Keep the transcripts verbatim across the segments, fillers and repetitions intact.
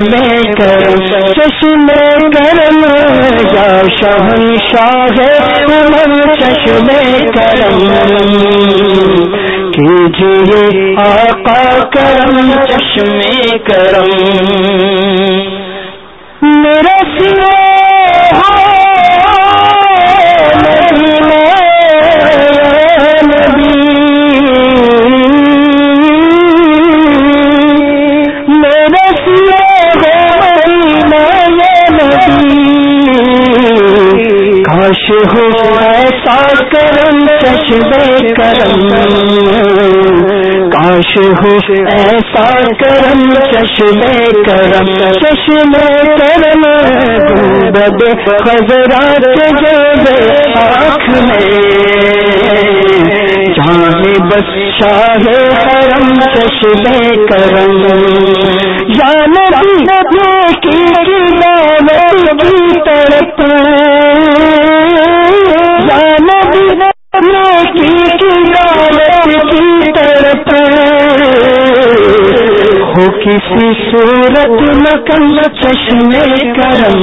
میں کرم چشم کرم یا شہنشاہ عمر چشم کرم کیجیے آقا کرم چشم کرم میرا سوا کاش ہو ایسا کرم چشم کرم کاش ہو ایسا کرم چشم کرم چشم کرم گنبد خضرات جب آنکھ میں جانے بس شاہ حرم چشم کرم یا نبی کی دعوت کی طرف ہو کسی صورت نکم چشم کرم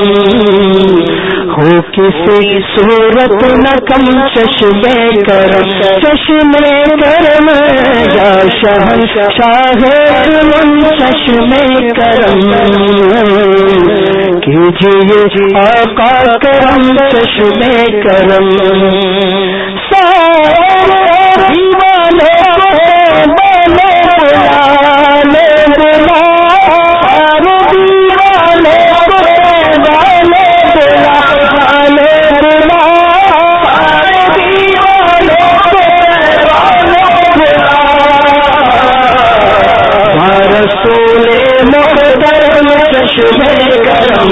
ہو کسی صورت نکم چشم کرم چشم کرم یا شہنشاہ من چشم کرم کیجیے آقا کرم چشم کرم سارے دیوانے چشم کرم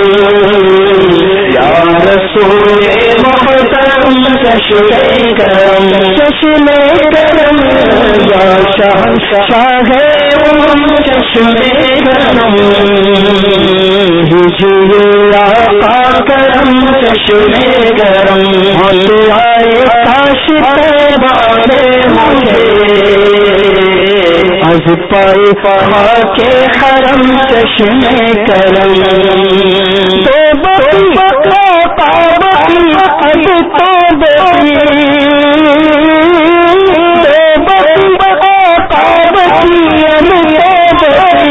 یا رسول محترم چشم کرم چشم کرم یا شہنشاہ چشم کرم دیجیے آقا کرم چشم کرم ہوتے آئے کاش تیرے مجھے از پائے پہا کے حرم چشم کرم تو بقی بقا پابقی اب تو بقی تو بقی بقا پابقی اب تو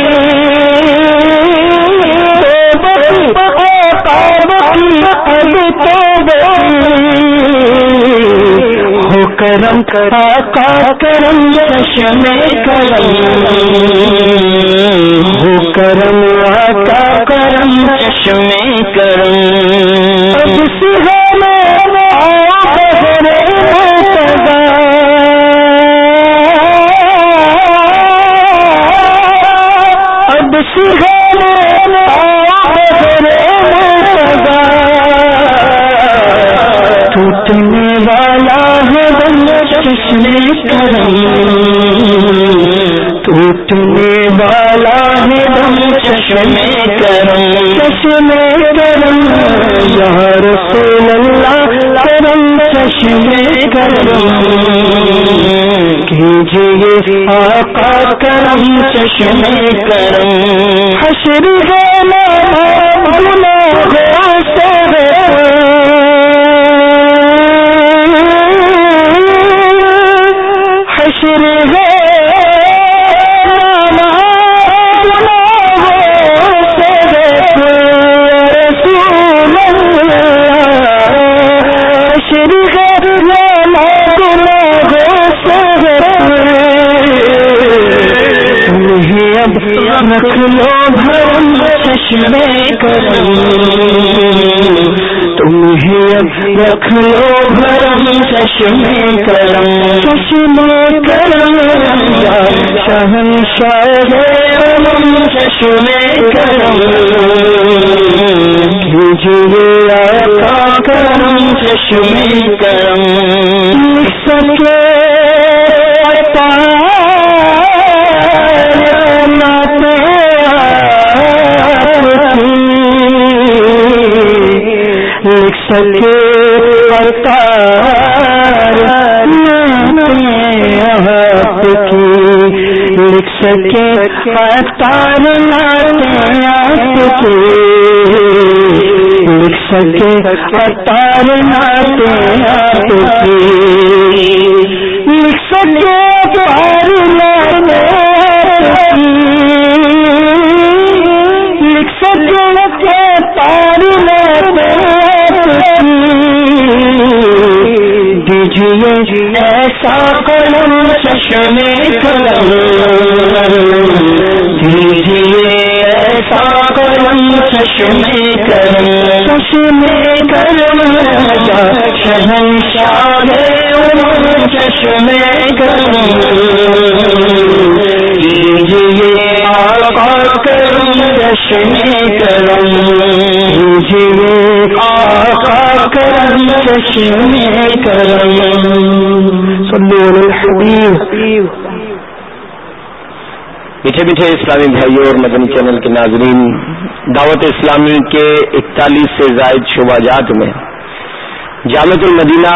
بقی تو بقی بقا پابقی اب تو بقی ہو کرم آقا کرم چشم کرم ہو کرم آقا کرم چشم کرم اب سہانا بہر مرتضی اب سہانا بہر مرتضی ٹوٹنے والا ہے دم چشم کرم ٹوٹنے والا ہے دم چشم کرم چشم کرم یا رسول اللہ کرم چشم کرم کیجیے آقا کرم چشم کرم حشر والا گناہوں سے حشر ہے رکھ لو بھرم چشم کرم تمہیں رکھ لو بھرم چشم کرم چشم کرم یا شہنشاہ عالم چشم کرم کیجیے آقا کرم چشم کرم لکھ سکے لکھ سکے اتار آپ کی لکھ سکے اتار ناتے کے لکھ سکے اتار ناتے آپ کی، لکھ سکے اتار ناتے آپ کی، لکھ سکے اتار ناتے آپ کی، دیجیے ایسا قلم چشم قلم، دیجیے ایسا قلم چشم کرم، چشم کرم راجا شہنشاہ عمر چشم کرم، دیجیے آقا کرم چشم کرم، دیجیے آقا کرم چشم کرم، صلو علی الحبیب۔ میٹھے میٹھے اسلامی بھائیوں اور مدنی چینل کے ناظرین، دعوت اسلامی کے اکتالیس سے زائد شعبہ جات میں جامعۃ المدینہ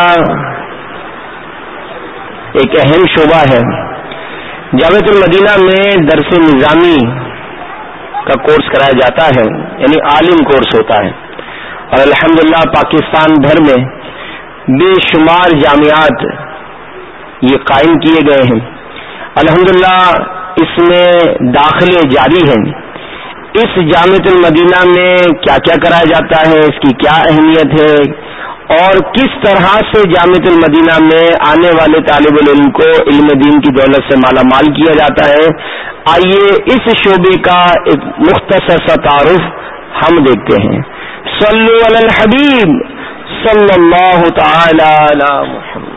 ایک اہم شعبہ ہے۔ جامعۃ المدینہ میں درس نظامی کا کورس کرایا جاتا ہے، یعنی عالم کورس ہوتا ہے، اور الحمدللہ پاکستان بھر میں بے شمار جامعات یہ قائم کیے گئے ہیں۔ الحمدللہ اس میں داخلے جاری ہیں۔ اس جامعۃ المدینہ میں کیا کیا کرایا جاتا ہے، اس کی کیا اہمیت ہے، اور کس طرح سے جامعۃ المدینہ میں آنے والے طالب العلم کو علم دین کی دولت سے مالا مال کیا جاتا ہے، آئیے اس شعبے کا ایک مختصر سا تعارف ہم دیکھتے ہیں۔ صلو علی الحبیب صلی اللہ تعالی علی محمد،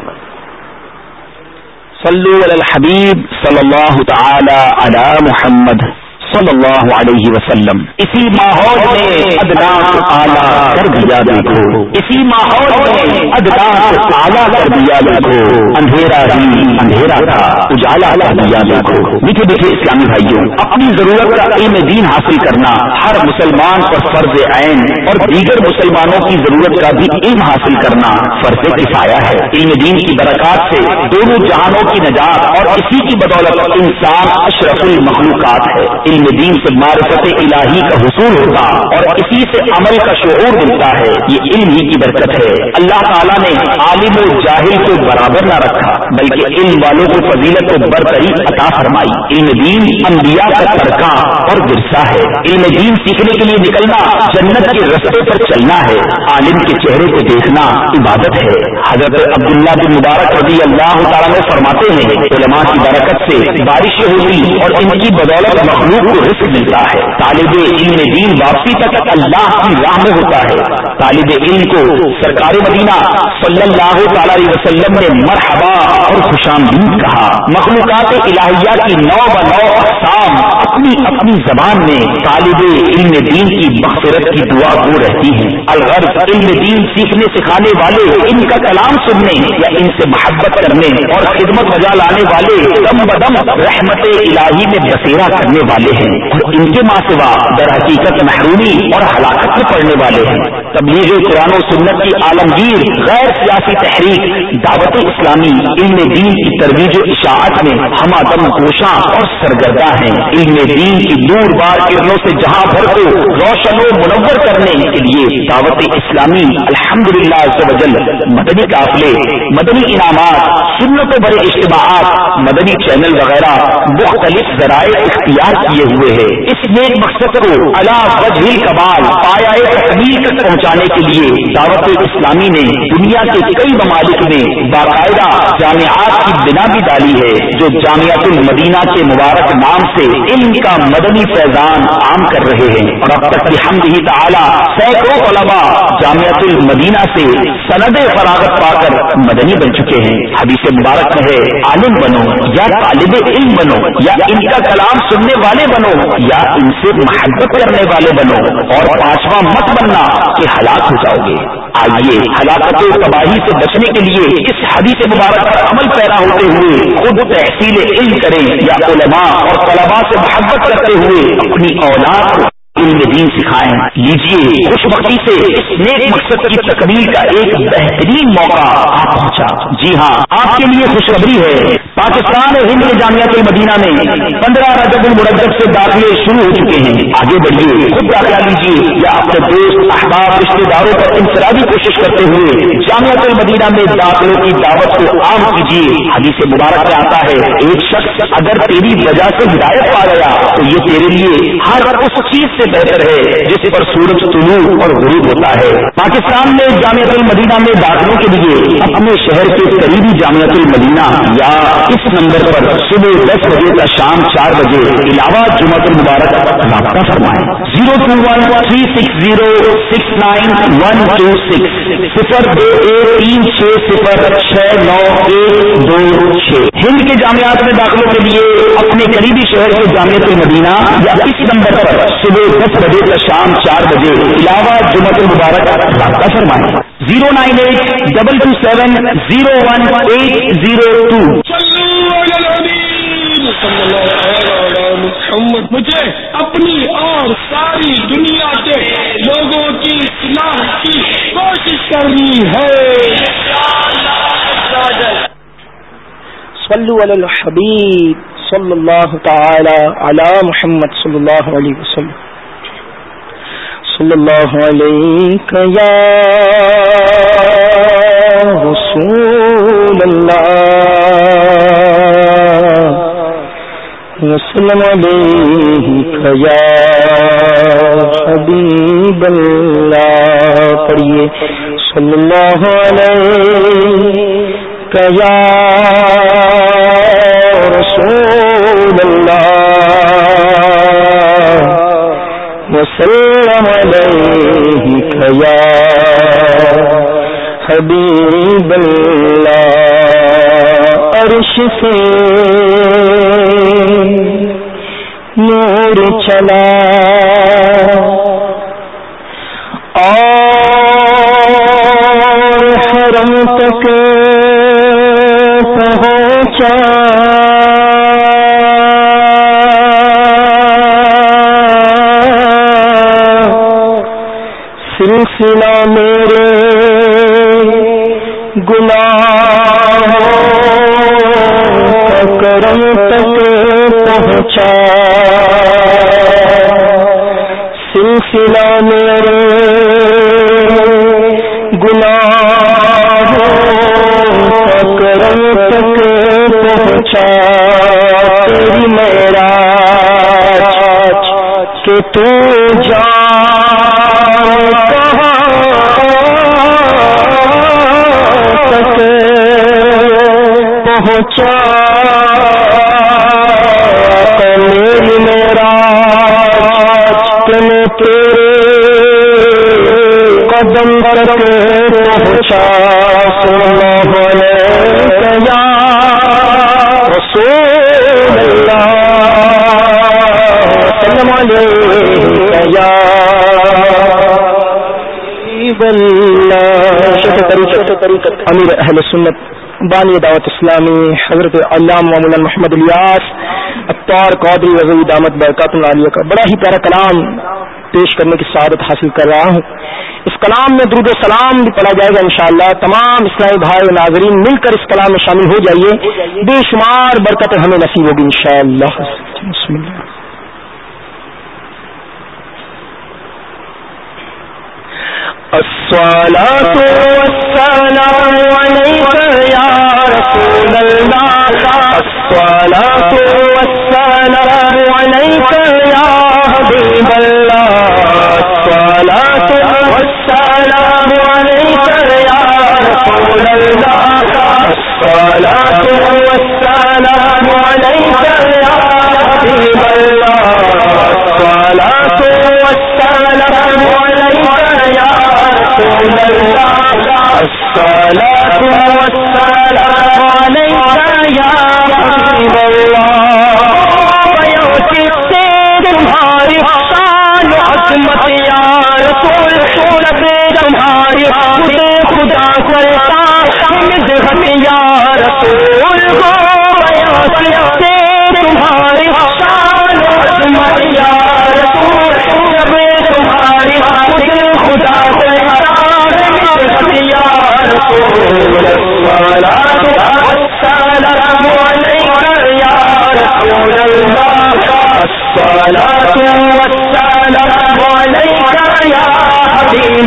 صلو علی الحبیب صلی اللہ تعالی علی محمد صلی اللہ علیہ وسلم۔ اسی ماحول میں ادناس اعلیٰ کر دیا دیکھو، اسی ماحول میں ادناس اعلیٰ کر دیا دیکھو، اندھیرا ہی اندھیرا تھا اجالا کر دیا دیکھو۔ میٹھے میٹھے اسلامی بھائیوں، اپنی ضرورت کا علم دین حاصل کرنا ہر مسلمان پر فرض عین، اور دیگر مسلمانوں کی ضرورت کا بھی علم حاصل کرنا فرض کفایہ ہے۔ علم دین کی برکات سے دونوں جہانوں کی نجات، اور اسی کی بدولت انسان اشرف المخلوقات ہے۔ علم دین سے معرفت الہی کا حصول ہوتا اور اسی سے عمل کا شعور ملتا ہے، یہ علم ہی کی برکت ہے۔ اللہ تعالیٰ نے عالم و جاہل کو برابر نہ رکھا، بلکہ علم والوں کو فضیلت و برتری عطا فرمائی۔ علم دین انبیاء کا ترکہ اور ورثہ ہے۔ علم دین سیکھنے کے لیے نکلنا جنت کے رستے پر چلنا ہے۔ عالم کے چہرے کو دیکھنا عبادت ہے۔ حضرت عبداللہ بن مبارک رضی اللہ تعالیٰ نے فرماتے ہیں، علماء کی برکت سے بارشیں ہوتی اور ان کی بدولت مخلوق کو رزق ملتا ہے۔ طالب علم دین واپسی تک اللہ کی راہ میں ہوتا ہے۔ طالب علم کو سرکار مدینہ صلی اللہ تعالی علیہ وسلم نے مرحبا اور خوش آمدید کہا۔ مخلوقات الہیہ کی نو بنو اقسام اپنی اپنی زبان میں طالب علم دین کی مغفرت کی دعا گو رہتی ہیں۔ الغرض علم دین سیکھنے سکھانے والے ان کا کلام سننے یا ان سے محبت کرنے اور خدمت بجا لانے والے دم بدم رحمت الہی میں بسیرا کرنے والے ہیں، اور ان کے ماں سوا در حقیقت محرومی اور ہلاکت میں پڑنے والے ہیں۔ تبلیغ قرآن و سنت کی عالمگیر غیر سیاسی تحریک دعوت اسلامی علم دین کی ترویج و اشاعت میں ہم آدم کوشاں اور سرگرداں ہیں۔ علم دین کی دور بار کرنوں سے جہاں بھر کو روشن و منور کرنے کے لیے دعوت اسلامی الحمدللہ عز و جل مدنی قافلے، مدنی انعامات، سنت و بڑے اجتماعات، مدنی چینل وغیرہ مختلف ذرائع اختیار کیے ہوئے ہیں۔ اس نیک مقصد کو علی وجہ الکمال پایہ تکمیل تک پہنچانے کے لیے دعوت اسلامی نے دنیا کے کئی ممالک میں باقاعدہ جامعات کی بنا بھی ڈالی ہے، جو جامعۃ المدینہ کے مبارک نام سے علم کا مدنی فیضان عام کر رہے ہیں، اور اب تک بحمدہ تعالی سینکڑوں علماء جامعۃ المدینہ سے سند فراغت پا کر مدنی بن چکے ہیں۔ حدیث مبارک میں ہے، عالم بنو یا طالب علم بنو، یا ان کا کلام سننے والے بنو یا ان سے محبت کرنے والے بنو، اور پانچواں مت بننا کہ ہلاک ہو جاؤ گے۔ آئیے ہلاکت و تباہی سے بچنے کے لیے اس حدیث مبارک پر عمل پیرا ہوتے ہوئے خود تحصیل علم کریں، یا علماء اور طلباء سے محبت کرتے ہوئے اپنی اولاد کو علم دین سکھائیں۔ لیجیے خوش بختی سے اس نیک مقصد کی تکمیل کا ایک بہترین موقع آپ پہنچا۔ جی ہاں، آپ کے لیے خوشخبری ہے، پاکستان اور ہند کے جامعۃ المدینہ میں پندرہ رجب المرجب سے داخلے شروع ہو چکے ہیں۔ آگے بڑھیے، خود داخلہ لیجیے یا اپنے دوست احباب رشتے داروں پر انفرادی کوشش کرتے ہوئے جامعۃ المدینہ میں داخلوں کی دعوت کو عام کیجیے۔ حدیث مبارک میں آتا ہے، ایک شخص اگر تیری وجہ سے ہدایت پا گیا تو یہ تیرے لیے ہر اس چیز سے بہتر ہے جس پر سورج طلوع اور غروب ہوتا ہے۔ پاکستان میں جامعۃ المدینہ میں داخلوں کے لیے اپنے شہر کے قریبی جامعۃ المدینہ یا اس نمبر پر صبح دس بجے تا شام چار بجے علاوہ جمعۃ المبارک رابطہ فرمائیں۔ Zero two one three six zero six nine one two six صفر دو ایک تین چھ صفر چھ نو ایک دو چھ۔ ہند کے جامعات میں داخلوں کے لیے اپنے قریبی شہر کے جامعۃ المدینہ یا اس نمبر پر صبح دس بجے سے شام چار بجے علاوہ جمعۃ المبارک رابطہ فرمائیں۔ Zero nine eight double two seven zero one eight zero two. مجھے اپنی اور ساری دنیا کے لوگوں کی اصلاح کی کوشش کرنی ہے۔ صلو علی الحبیب صلی اللہ تعالی علی محمد صلی اللہ علیہ وسلم۔ صلی اللہ علیہ یا رسول اللہ وسلم علیہ یا حبیب اللہ۔ پڑھیے صلی اللہ علیہ یا رسول اللہ وسلم علیہ یا حبیب اللہ۔ عرش سے نور چلا اور حرم تک پہنچا، سلسلہ میرے گناہوں کا کرم تک پہنچا، سلسلہ میرے گناہوں کا کرم تک پہنچا۔ تیری معراج کہ تو جان کہاں تک پہنچا، میری معراج کہ میں تیرے قدم تک پہنچا۔ صلی اللہ علیہ یا رسول اللہ صلی اللہ علیہ یا حبیب اللہ۔ امیر اہل سنت بانی دعوت اسلامی حضرت علامہ مولانا محمد الیاس عطار قادری رضوی دامت برکاتہ العالیہ کا بڑا ہی پیارا کلام پیش کرنے کی سعادت حاصل کر رہا ہوں۔ اس کلام میں درود و سلام بھی پڑھا جائے گا انشاءاللہ۔ تمام اسلامی بھائی و ناظرین مل کر اس کلام میں شامل ہو جائیے، بے شمار برکتیں ہمیں نصیب ہوگی انشاءاللہ۔ بسم اللہ۔ الصلاة والسلام عليك يا رسول الله، الصلاة والسلام عليك يا حبيب الله، الصلاة والسلام عليك يا رسول الله، الصلاة والسلام عليك يا حبيب الله، الصلاة والسلام عليك يا رسول اللہ، الصلاة والسلام علیک یا حبیب اللہ۔ بیوں کی تیرے تمہاری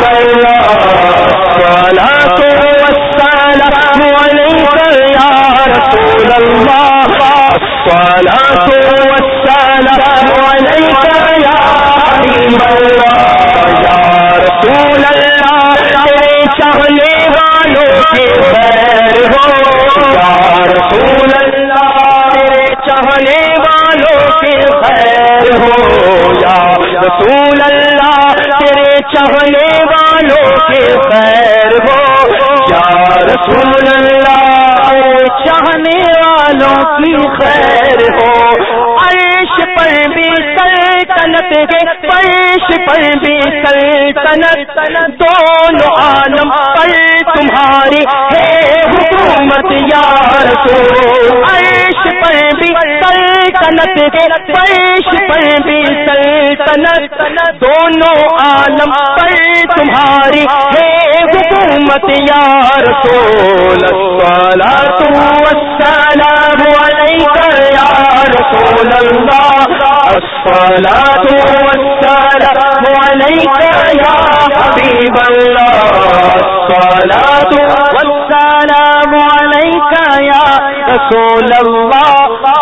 دونوں عالم پر تمہاری ہے حکومت یا رسول. عرش پر بھی سلطنت ہے، فرش پر بھی سلطنت، دونوں عالم پر تمہاری ہے حکومت یا رسول. الصلاۃ والسلام علیک یا رسول اللہ، الصلاۃ والسلام علیک یا حبیب اللہ، الصلاۃ والسلام علیک یا رسول اللہ،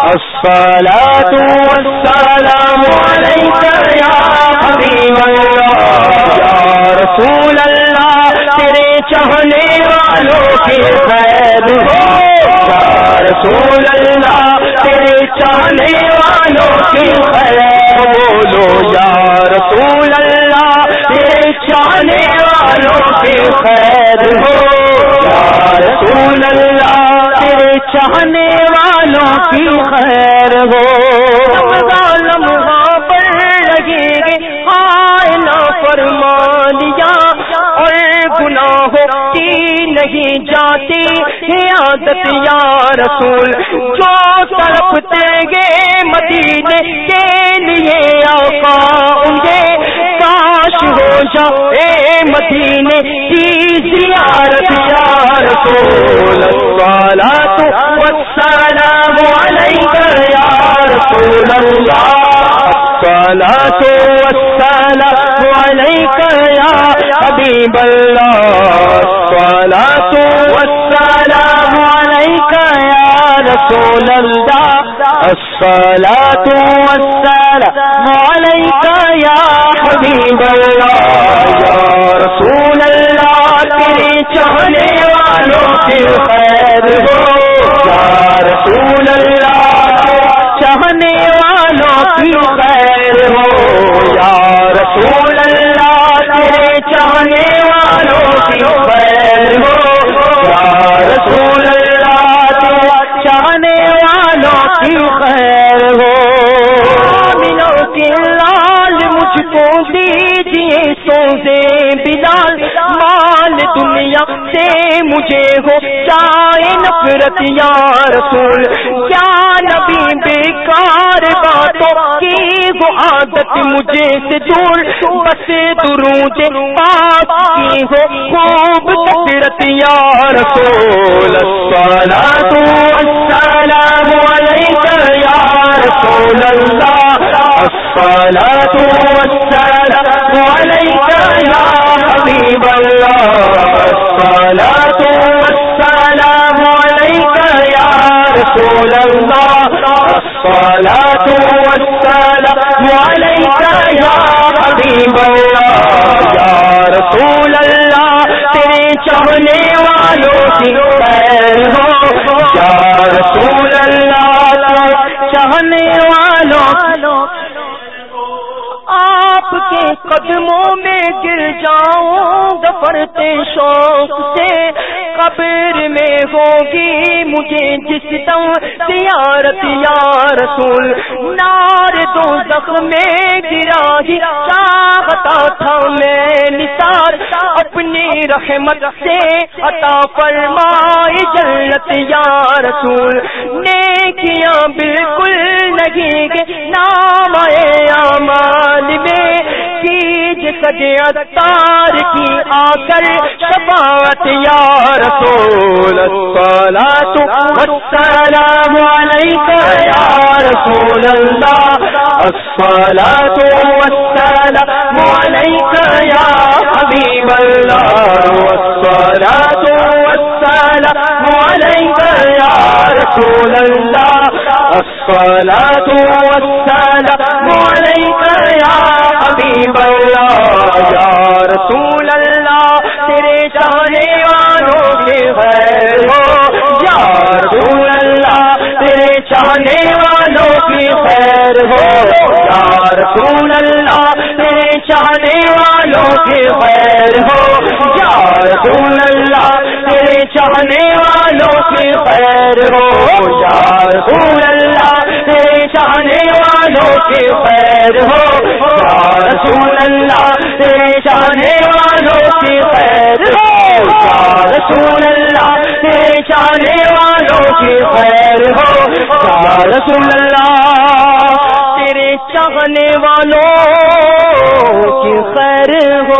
الصلاۃ والسلام علیک یا حبیب اللہ. یا رسول اللہ تیرے چاہنے والوں کی خیر ہو، یا رسول اللہ تیرے چاہنے والوں کی خیر بولو، یا رسول اللہ تیرے چاہنے والوں کی خیر ہو، یا رسول اللہ تیرے چاہنے والوں کی خیر ہو. لمحہ پر لگے گے ہائے نافرمانیاں اور گناہوں کی نہیں جاتی عادت یا رسول. جو تڑپتے گے مدینے کے لیے آقا انجے کاش ہو جائے مدینے کی زیارت یا رسول. الصلاۃ والسلام علیک یا رسول اللہ، الصلاۃ والسلام علیک یا حبیب اللہ، الصلاۃ والسلام علیک یا رسول اللہ، الصلاۃ والسلام علیک یا حبیب اللہ. یا رسول اللہ تیرے چاہنے والوں کی خیر ہو، یا رسول اللہ چاہنے والوں کی خیر ہو، یا رسول اللہ تیرے چاہنے والوں کی خیر ہو، یا رسول اللہ تیرے چاہنے والوں کی خیر ہو. مینوں کے لال مجھ کو دیجیے سوزے بلال، مال دنیا سے مجھے ہو جائے نفرت یا رسول. کیا نبی بیکار باتوں کی وہ عادت مجھے سے دور، بس درود پاک کی ہو خوب کثرت یا رسول. الصلاۃ والسلام علیک یا رسول اللہ، الصلاۃ والسلام علیک یا حبیب اللہ، الصلاۃ والسلام علیک یا رسول اللہ، الصلاۃ والسلام علیک یا حبیب اللہ. یا رسول اللہ تیرے چاہنے والوں کی خیر ہو، یا رسول اللہ چاہنے والوں آپ کے قدموں میں گر جاؤں دفرتے شوق سے. قبر میں ہوگی مجھے جس دم زیارت یا رسول. نار دوزخ میں گرا ہی چاہتا تھا میں نثار، اپنی رحمت سے عطا فرمائے جنت یا رسول. نیکیاں بالکل نہیں گے نام اعمال میں، کیج سجے اتار کی آ کر شفاعت یا رسول. الصلاۃ والسلام علیک یا رسول اللہ، الصلاۃ والسلام علیک یا حبیب اللہ والصلاة والسلام علیک یا رسول اللہ الصلاة والسلام علیک یا حبیب اللہ یا رسول اللہ تیرے چاہنے والوں کے خیر ہو یا رسول اللہ تیرے چاہنے والوں کی خیر ہو یا رسول اللہ تیرے چاہنے والوں کی خیر ہو یا رسول اللہ تیرے چاہنے والوں کی خیر ہو یا رسول اللہ تیرے چاہنے والوں کی خیر ہو یا رسول اللہ تیرے چاہنے والوں کی خیر ہو یا رسول اللہ تیرے چاہنے والوں کی خیر ہو یا رسول اللہ تیرے چاہنے والوں کی خیر ہو.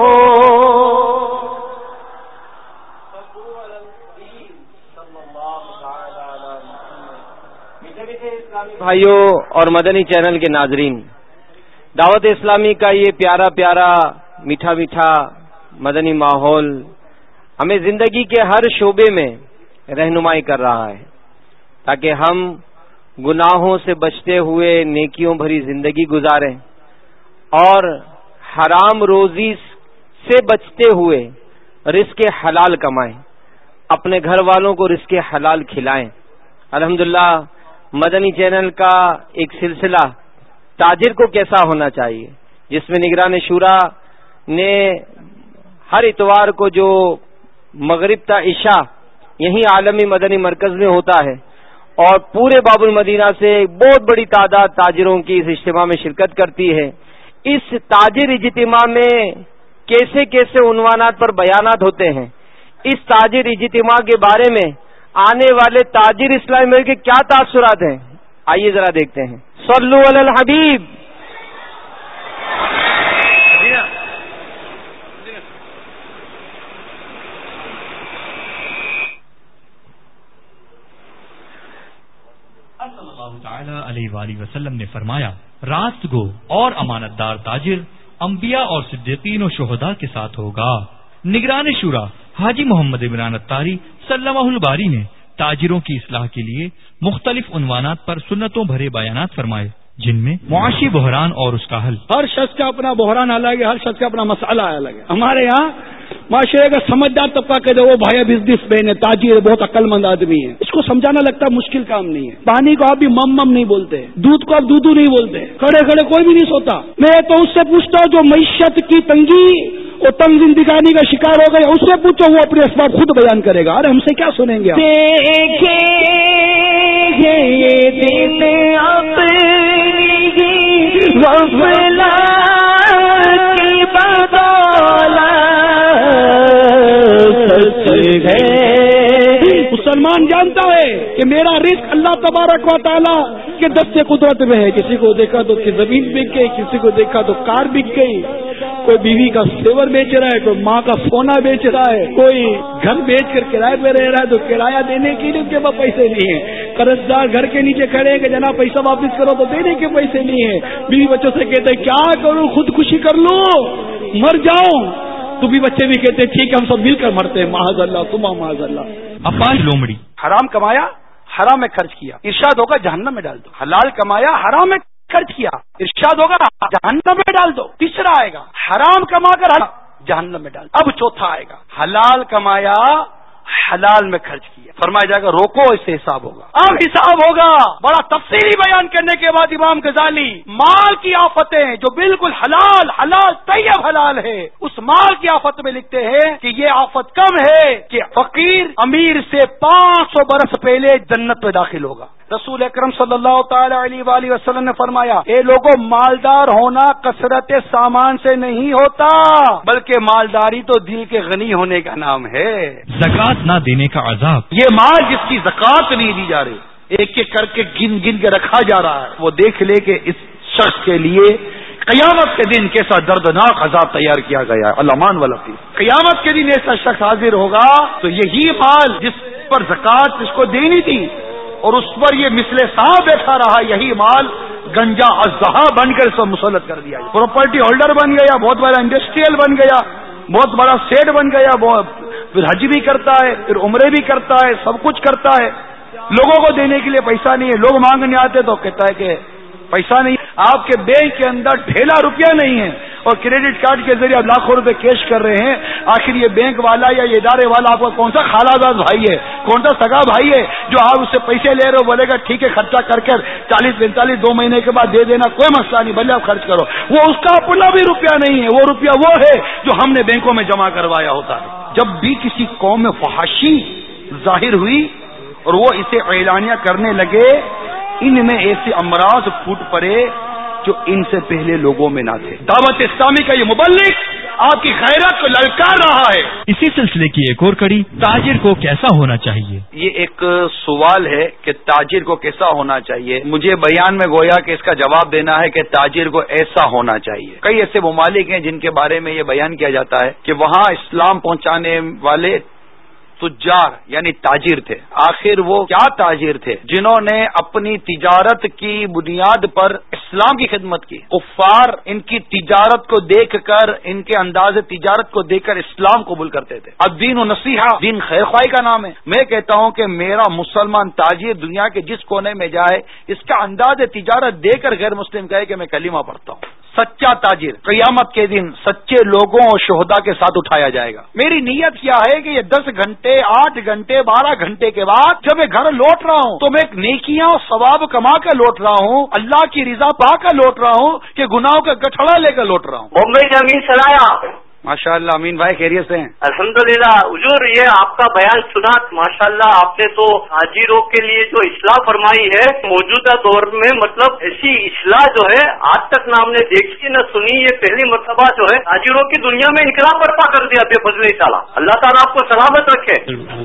بھائیوں اور مدنی چینل کے ناظرین، دعوت اسلامی کا یہ پیارا پیارا میٹھا میٹھا مدنی ماحول ہمیں زندگی کے ہر شعبے میں رہنمائی کر رہا ہے تاکہ ہم گناہوں سے بچتے ہوئے نیکیوں بھری زندگی گزاریں اور حرام روزی سے بچتے ہوئے رزق حلال کمائیں، اپنے گھر والوں کو رزق حلال کھلائیں. الحمدللہ مدنی چینل کا ایک سلسلہ تاجر کو کیسا ہونا چاہیے، جس میں نگران شورا نے ہر اتوار کو جو مغرب تا عشاء یہیں عالمی مدنی مرکز میں ہوتا ہے اور پورے باب المدینہ سے بہت بڑی تعداد تاجروں کی اس اجتماع میں شرکت کرتی ہے. اس تاجر اجتماع میں کیسے کیسے عنوانات پر بیانات ہوتے ہیں، اس تاجر اجتماع کے بارے میں آنے والے تاجر اسلامی ملک کے کیا تاثرات ہیں، آئیے ذرا دیکھتے ہیں. صلو علی الحبیب. اللہ تعالی علیہ وآلہ وسلم نے فرمایا، راست گو اور امانت دار تاجر انبیاء اور صدیقین و شہداء کے ساتھ ہوگا. نگران شورا حاجی محمد عمران اتاری صلی اللہ الباری نے تاجروں کی اصلاح کے لیے مختلف عنوانات پر سنتوں بھرے بیانات فرمائے، جن میں معاشی بحران اور اس کا حل. ہر شخص کا اپنا بحران الگ ہے، ہر شخص کا اپنا مسئلہ الگ ہے. ہمارے یہاں معاشرے کا سمجھدار طبقہ کہتے وہ بھائی بزنس مین ہے، تاجر ہے، بہت عقل مند آدمی ہے. اس کو سمجھانا لگتا ہے مشکل کام نہیں ہے. پانی کو آپ بھی مم مم نہیں بولتے، دودھ کو آپ دودھو نہیں بولتے، کھڑے کھڑے کوئی بھی نہیں سوتا. میں تو اس سے پوچھتا ہوں جو معیشت کی تنگی اور تنگ زندگانی کا شکار ہو گیا، اس سے پوچھو، وہ اپنے اسباب خود بیان کرے گا. ارے ہم سے کیا سنیں گے؟ مسلمان جانتا ہے کہ میرا رزق اللہ تبارک و تعالیٰ کے دست قدرت میں ہے. کسی کو دیکھا تو زمین بک گئی، کسی کو دیکھا تو کار بک گئی، کوئی بیوی کا سیور بیچ رہا ہے، کوئی ماں کا سونا بیچ رہا ہے، کوئی گھر بیچ کر کرائے پہ رہ رہا ہے تو کرایہ دینے کے لیے اس کے پاس پیسے نہیں ہیں. قرض دار گھر کے نیچے کھڑے ہیں کہ جناب پیسہ واپس کرو تو دینے کے پیسے نہیں ہیں. بیوی بچوں سے کہتے کیا کروں، خودکشی کر لوں، مر جاؤں. تو بھی بچے بھی کہتے ٹھیک ہے ہم سب مل کر مرتے ہیں. معاذ اللہ ثم معاذ اللہ. عباس لومڑی. حرام کمایا، حرام میں خرچ کیا، ارشاد ہوگا جہنم میں ڈال دو. حلال کمایا، حرام میں خرچ کیا، ارشاد ہوگا جہنم میں ڈال دو. تیسرا آئے گا حرام کما کر جہنم میں ڈال. اب چوتھا آئے گا حلال کمایا، حلال میں خرچ کیا. فرمایا جائے گا روکو، اس سے حساب ہوگا. اب حساب ہوگا. بڑا تفصیلی بیان کرنے کے بعد امام غزالی مال کی آفتیں جو بالکل حلال حلال طیب حلال ہے، اس مال کی آفت میں لکھتے ہیں کہ یہ آفت کم ہے کہ فقیر امیر سے پانچ سو برس پہلے جنت میں داخل ہوگا. رسول اکرم صلی اللہ تعالی علیہ وآلہ وسلم نے فرمایا، اے لوگوں، مالدار ہونا کثرت سامان سے نہیں ہوتا، بلکہ مالداری تو دل کے غنی ہونے کا نام ہے. زکات نہ دینے کا عذاب. یہ مال جس کی زکات نہیں دی جا رہی، ایک ایک کر کے گن گن کے رکھا جا رہا ہے، وہ دیکھ لے کہ اس شخص کے لیے قیامت کے دن کیسا دردناک عذاب تیار کیا گیا ہے. الامان والا قیامت کے دن ایسا شخص حاضر ہوگا تو یہی مال جس پر زکات اس کو دینی تھی اور اس پر یہ مثل صاحب بیٹھا رہا، یہی مال گنجا اژدہا بن کر اس کو مسلط کر دیا. پراپرٹی ہولڈر بن گیا، بہت بڑا انڈسٹریل بن گیا، بہت بڑا سیٹ بن گیا، پھر حج بھی کرتا ہے، پھر عمرے بھی کرتا ہے، سب کچھ کرتا ہے، لوگوں کو دینے کے لیے پیسہ نہیں ہے، لوگ مانگنے آتے تو کہتا ہے کہ پیسہ نہیں. آپ کے بینک کے اندر ڈھیلا روپیہ نہیں ہے اور کریڈٹ کارڈ کے ذریعے آپ لاکھوں روپے کیش کر رہے ہیں. آخر یہ بینک والا یا یہ ادارے والا آپ کا کون سا خالہ زاد بھائی ہے، کون سا سگا بھائی ہے جو آپ اس سے پیسے لے رہے ہو؟ بولے گا ٹھیک ہے، خرچہ کر کر چالیس پینتالیس دو مہینے کے بعد دے دینا، کوئی مسئلہ نہیں، بھلے آپ خرچ کرو. وہ اس کا اپنا بھی روپیہ نہیں ہے، وہ روپیہ وہ ہے جو ہم نے بینکوں میں جمع کروایا ہوتا ہے. جب بھی کسی قوم میں فحاشی ظاہر ہوئی اور وہ اسے اعلانیہ کرنے لگے، ان میں ایسے امراض پھوٹ پڑے جو ان سے پہلے لوگوں میں نہ تھے. دعوت اسلامی کا یہ مبلغ آپ کی غیرت کو للکار رہا ہے. اسی سلسلے کی ایک اور کڑی، تاجر کو کیسا ہونا چاہیے. یہ ایک سوال ہے کہ تاجر کو کیسا ہونا چاہیے. مجھے بیان میں گویا کہ اس کا جواب دینا ہے کہ تاجر کو ایسا ہونا چاہیے. کئی ایسے ممالک ہیں جن کے بارے میں یہ بیان کیا جاتا ہے کہ وہاں اسلام پہنچانے والے تجار یعنی تاجر تھے. آخر وہ کیا تاجر تھے؟ جنہوں نے اپنی تجارت کی بنیاد پر اسلام کی خدمت کی. کفار ان کی تجارت کو دیکھ کر، ان کے انداز تجارت کو دیکھ کر اسلام قبول کرتے تھے. الدین و نصیحہ، دین خیر خواہی کا نام ہے. میں کہتا ہوں کہ میرا مسلمان تاجر دنیا کے جس کونے میں جائے، اس کا انداز تجارت دیکھ کر غیر مسلم کہے کہ میں کلمہ پڑھتا ہوں. سچا تاجر قیامت کے دن سچے لوگوں اور شہداء کے ساتھ اٹھایا جائے گا. میری نیت کیا ہے کہ یہ دس گھنٹے آٹھ گھنٹے بارہ گھنٹے کے بعد جب میں گھر لوٹ رہا ہوں تو میں ایک نیکیاں اور ثواب کما کر لوٹ رہا ہوں، اللہ کی رضا پا کر لوٹ رہا ہوں کہ گناہوں کا گٹھڑا لے کر لوٹ رہا ہوں. ممبئی سے امین سلایا. ماشاء اللہ امین بھائی خیریت سے ہیں؟ الحمدللہ. حضور یہ آپ کا بیان سنا، ماشاء اللہ آپ نے تو حاجیوں کے لیے جو اصلاح فرمائی ہے موجودہ دور میں، مطلب ایسی اصلاح جو ہے آج تک نہ ہم نے دیکھی نہ سنی. یہ پہلی مرتبہ جو ہے حاجیوں کی دنیا میں انقلاب برپا کر دیا بے فضل تعالیٰ. اللہ تعالیٰ آپ کو سلامت رکھے.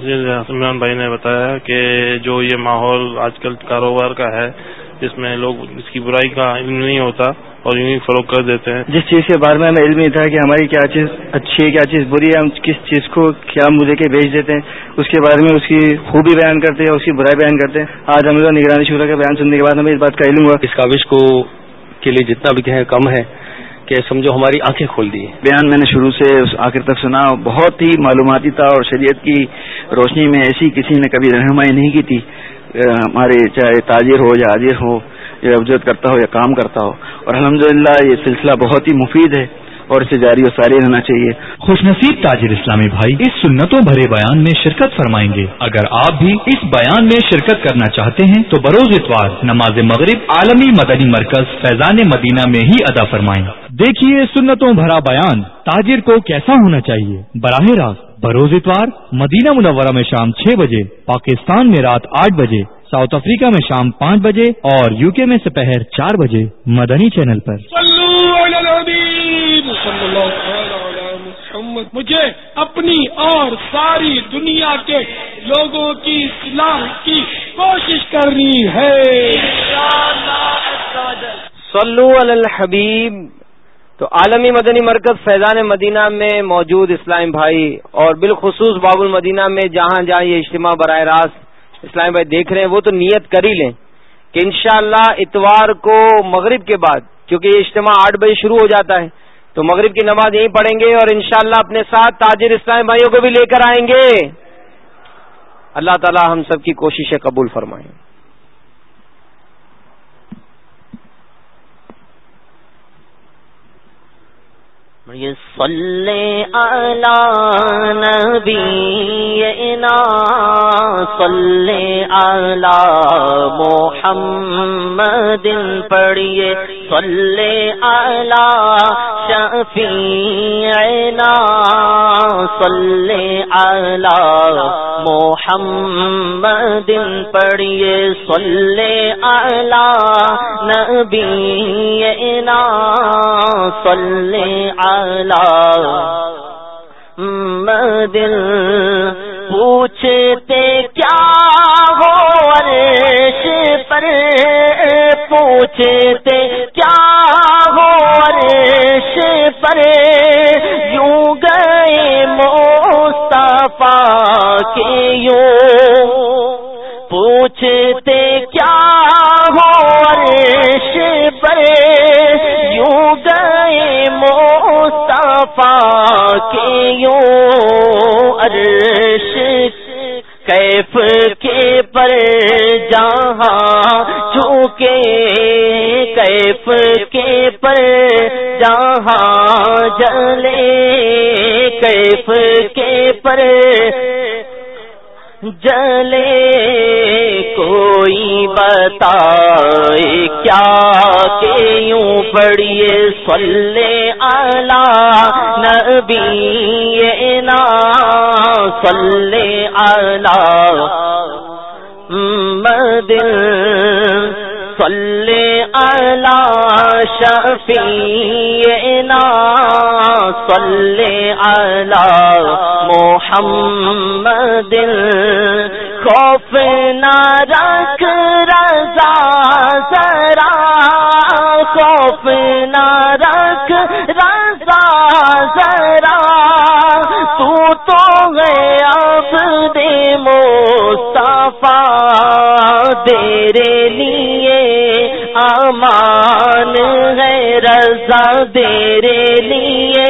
عمران بھائی نے بتایا کہ جو یہ ماحول آج کل کاروبار کا ہے، جس میں لوگ اس کی برائی کا علم نہیں ہوتا اور یوں ہی فروغ کر دیتے ہیں. جس چیز کے بارے میں ہمیں علم نہیں تھا کہ ہماری کیا چیز اچھی ہے کیا چیز بری ہے، ہم کس چیز کو کیا مجھے کے بیچ دیتے ہیں، اس کے بارے میں اس کی خوبی بیان کرتے ہیں، اس کی برائی بیان کرتے ہیں. آج ہم لوگ نگرانی شورا کا بیان سننے کے بعد ہمیں اس بات کا علم ہوا. اس کاوش کو کے لیے جتنا بھی کہیں کم ہے کہ سمجھو ہماری آنکھیں کھول دی. بیان میں نے شروع سے آخر تک سنا، بہت ہی معلوماتی تھا اور شریعت کی روشنی میں ایسی کسی نے کبھی رہنمائی نہیں کی تھی. ہمارے چاہے تاجر ہو یا حاجر ہو یا عبادت کرتا ہو یا کام کرتا ہو. اور الحمدللہ یہ سلسلہ بہت ہی مفید ہے اور اسے جاری و ساری رہنا چاہیے. خوش نصیب تاجر اسلامی بھائی اس سنتوں بھرے بیان میں شرکت فرمائیں گے. اگر آپ بھی اس بیان میں شرکت کرنا چاہتے ہیں تو بروز اتوار نماز مغرب عالمی مدنی مرکز فیضان مدینہ میں ہی ادا فرمائیں. دیکھیے سنتوں بھرا بیان تاجر کو کیسا ہونا چاہیے براہ راست بروز اتوار مدینہ منورہ میں شام چھ بجے، پاکستان میں رات آٹھ بجے، ساؤتھ افریقہ میں شام پانچ بجے اور یو کے میں سپہر چار بجے مدنی چینل پر. مجھے اپنی اور ساری دنیا کے لوگوں کی اصلاح کی کوشش کرنی ہے. صلو علی الحبیب. تو عالمی مدنی مرکز فیضان مدینہ میں موجود اسلام بھائی اور بالخصوص باب المدینہ میں جہاں جہاں یہ اجتماع براہ راست اسلام بھائی دیکھ رہے ہیں وہ تو نیت کر ہی لیں کہ انشاءاللہ اتوار کو مغرب کے بعد، کیونکہ یہ اجتماع آٹھ بجے شروع ہو جاتا ہے، تو مغرب کی نماز یہیں پڑھیں گے اور انشاءاللہ اپنے ساتھ تاجر اسلام بھائیوں کو بھی لے کر آئیں گے. اللہ تعالی ہم سب کی کوششیں قبول فرمائیں. صلی علی نبینا صلی علی محمد پڑھیے صلی علی شفیعنا صلی علی محمد پڑھیے صلی علی نبینا صلی علی مدل. پوچھتے کیا ہو عرش پر، پوچھتے کیا ہو عرش پر، یوں گئے مصطفیٰ کے یوں. پوچھتے کیا ہو عرش پر، یوں گئے مصطفیٰ کے یوں عرش کیف کے پر جہاں جھکے کیف کے پر جہاں جلے کیف کے پر جلے کوئی بتائے کیا کہ یوں پڑھیے صلی علی نبینا صلی علی محمد صلی علی شفیعنا صلی علی محمد خوف نہ رکھ رضا ذرا خوف نہ رکھ رضا ذرا تو تو ہے عبد مصطفیٰ تیرے لیے امان ہے رضا تیرے لیے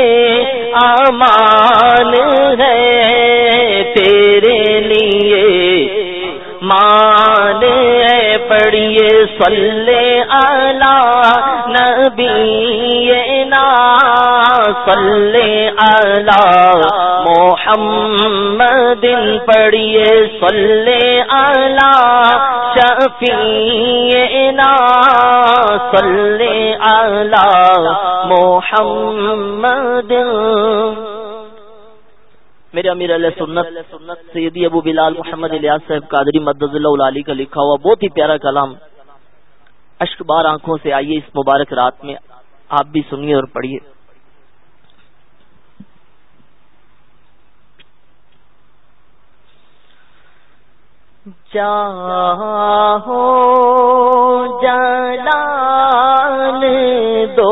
امان ہے تیرے لیے مان ہے پڑھیے صلی علی نبینا صلی علی محمد پڑھیے صلی علی شفیعنا صلی علی محمد. میرے امیر علیہ سنت سیدی ابو بلال محمد الیاس صاحب قادری مدد اللہ العالی کا لکھا ہوا بہت ہی پیارا کلام اشک بار آنکھوں سے. آئیے اس مبارک رات میں آپ بھی سنیے اور پڑھیے. چاہو جلال دو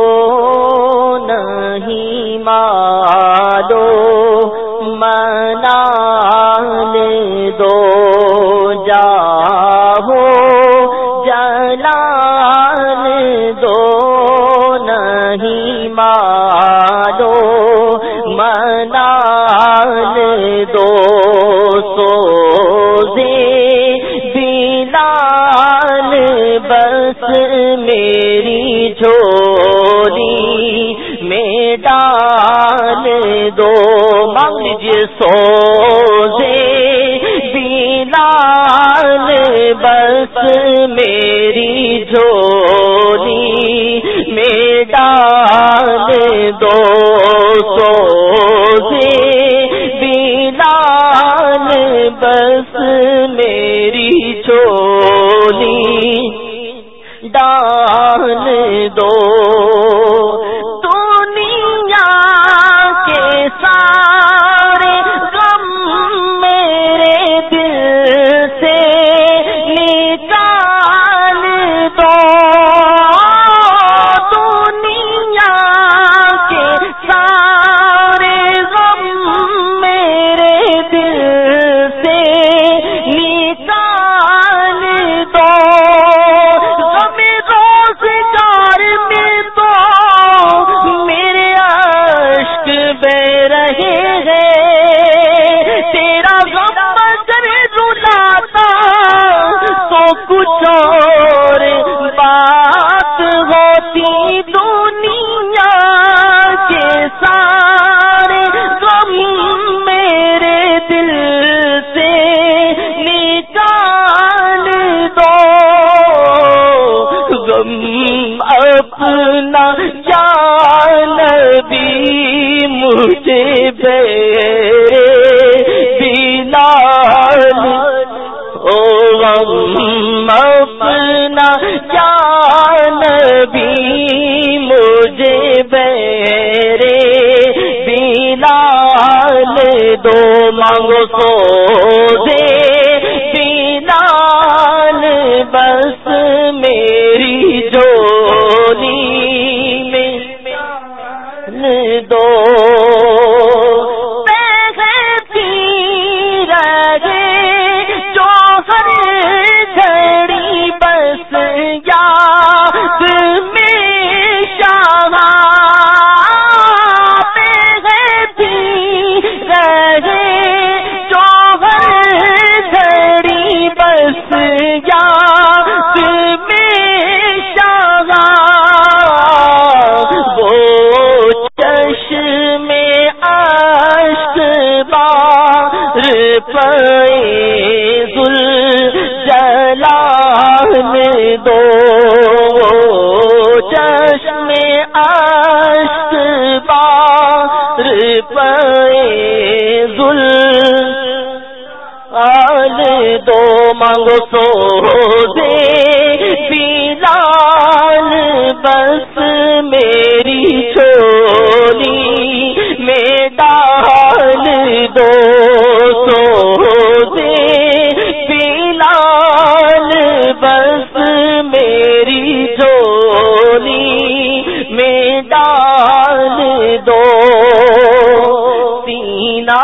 نہیں مارو منال دو جاہو جلال دو نہیں مارو منال دو سوزے بلال بس میری جھولی میں ڈال دو. مانگ لیجیے سوزے بلال بس میری جھولی میں ڈال دو سوزے بلال بس میری جھولی ڈال دو. دنیا کے سارے غم میرے دل سے نکال دو. دنیا کے سارے غم میرے دل سے نکال دو. غم روزگار میں تو میرے اشک بہ رہے ہیں. تیرا غم اگر رلاتا تو کچھ اور بات ہوتی. دنیا کے سارے غم میرے دل سے نکال دو. غم اپنا یا نبی مجھے میرے بلال او غم اپنا یا نبی مجھے میرے بلال دو. مانگو سو دے بلال بس میری جھولی میں دو. پیغتی رہے جو ہر گھڑی بس یاد میں شاہ. پیغتی پائے ذل آل دو مانگو سو دے بلال بس میری چولی میں ڈال دو سو دے بلال بس میری چولی میں ڈال دو سینہ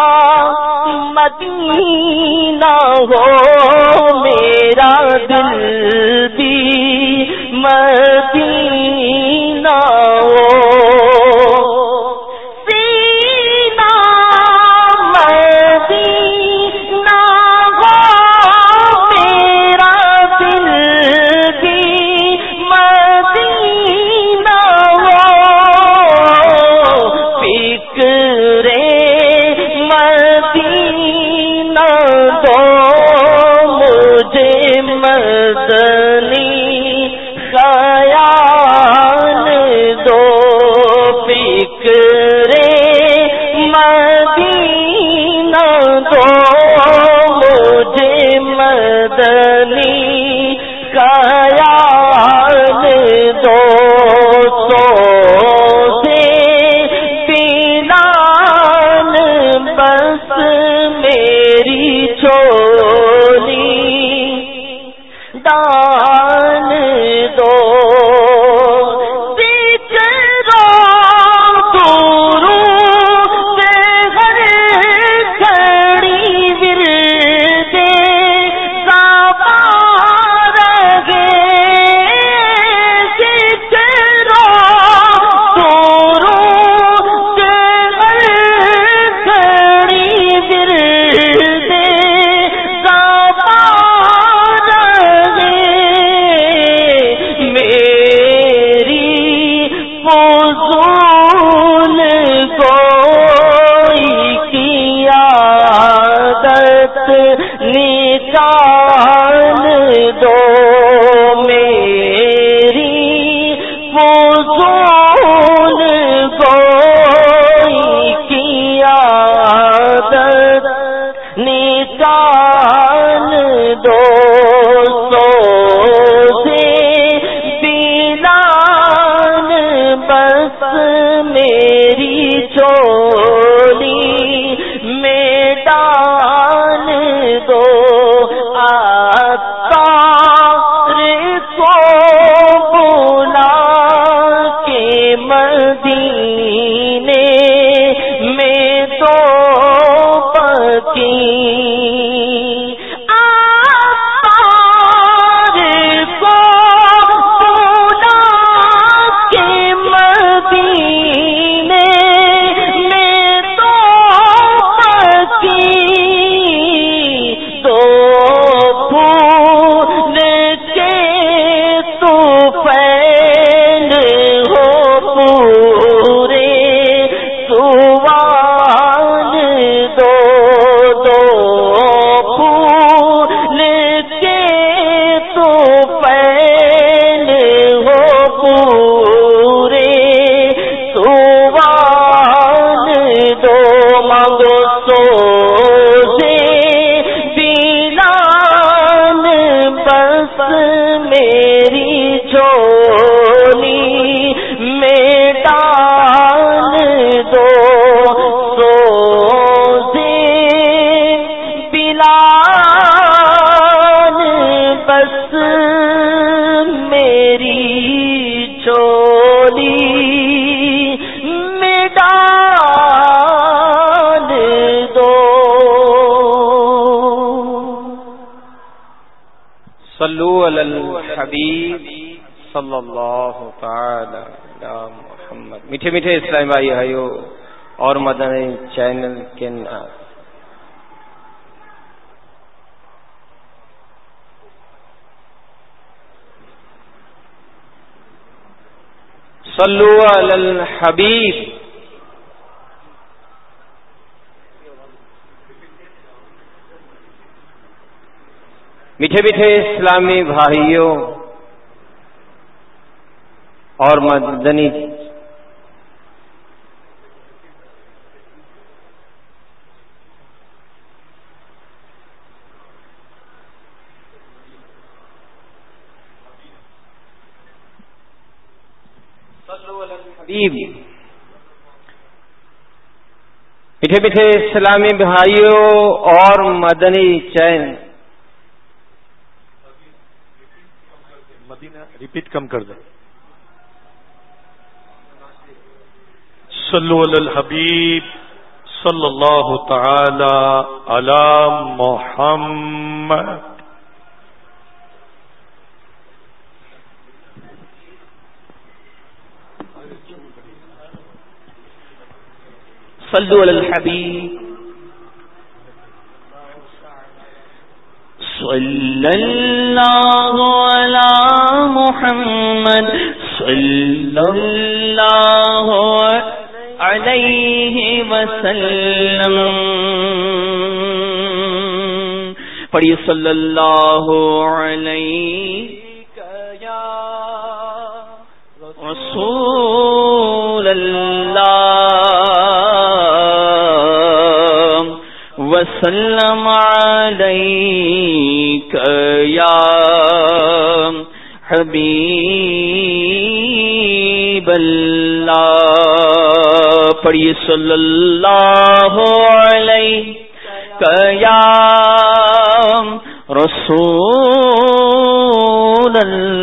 مدینہ ہو میرا دل بھی مدینہ ہو سینہ مدینہ ہو میرا دل بھی مدینہ ہو فکرے مدینہ دو مجھے مدنی خیال دو فکرے مدینہ دو مجھے مدنی خیال دو سو سے بلال بس میری چولی ڈال دو نکال دو میری فضول کوئی کی عادت نکال دو سو سے بلال بس میری چولی میں ڈال دو الحبیب صلی اللہ تعالی علی محمد. میٹھے میٹھے اسلام بھائی بھائیو اور مدنی چینل کے نام صلو علی الحبیب. میٹھے میٹھے اسلامی بھائیوں اور مدنی حبیب میٹھے میٹھے اسلامی بھائیوں اور مدنی چین مدینہ ریپیٹ کم کر دیں. صلو علی الحبیب صلی اللہ تعالی علی محمد. صلو علی الحبیب صلی اللہ علی محمد صلی اللہ علیہ وسلم. پڑھیے صلی اللہ علیہ یا رسول اللہ وسلم علیک یا حبیب اللہ. پڑھیے صلی اللہ علیہ یا رسول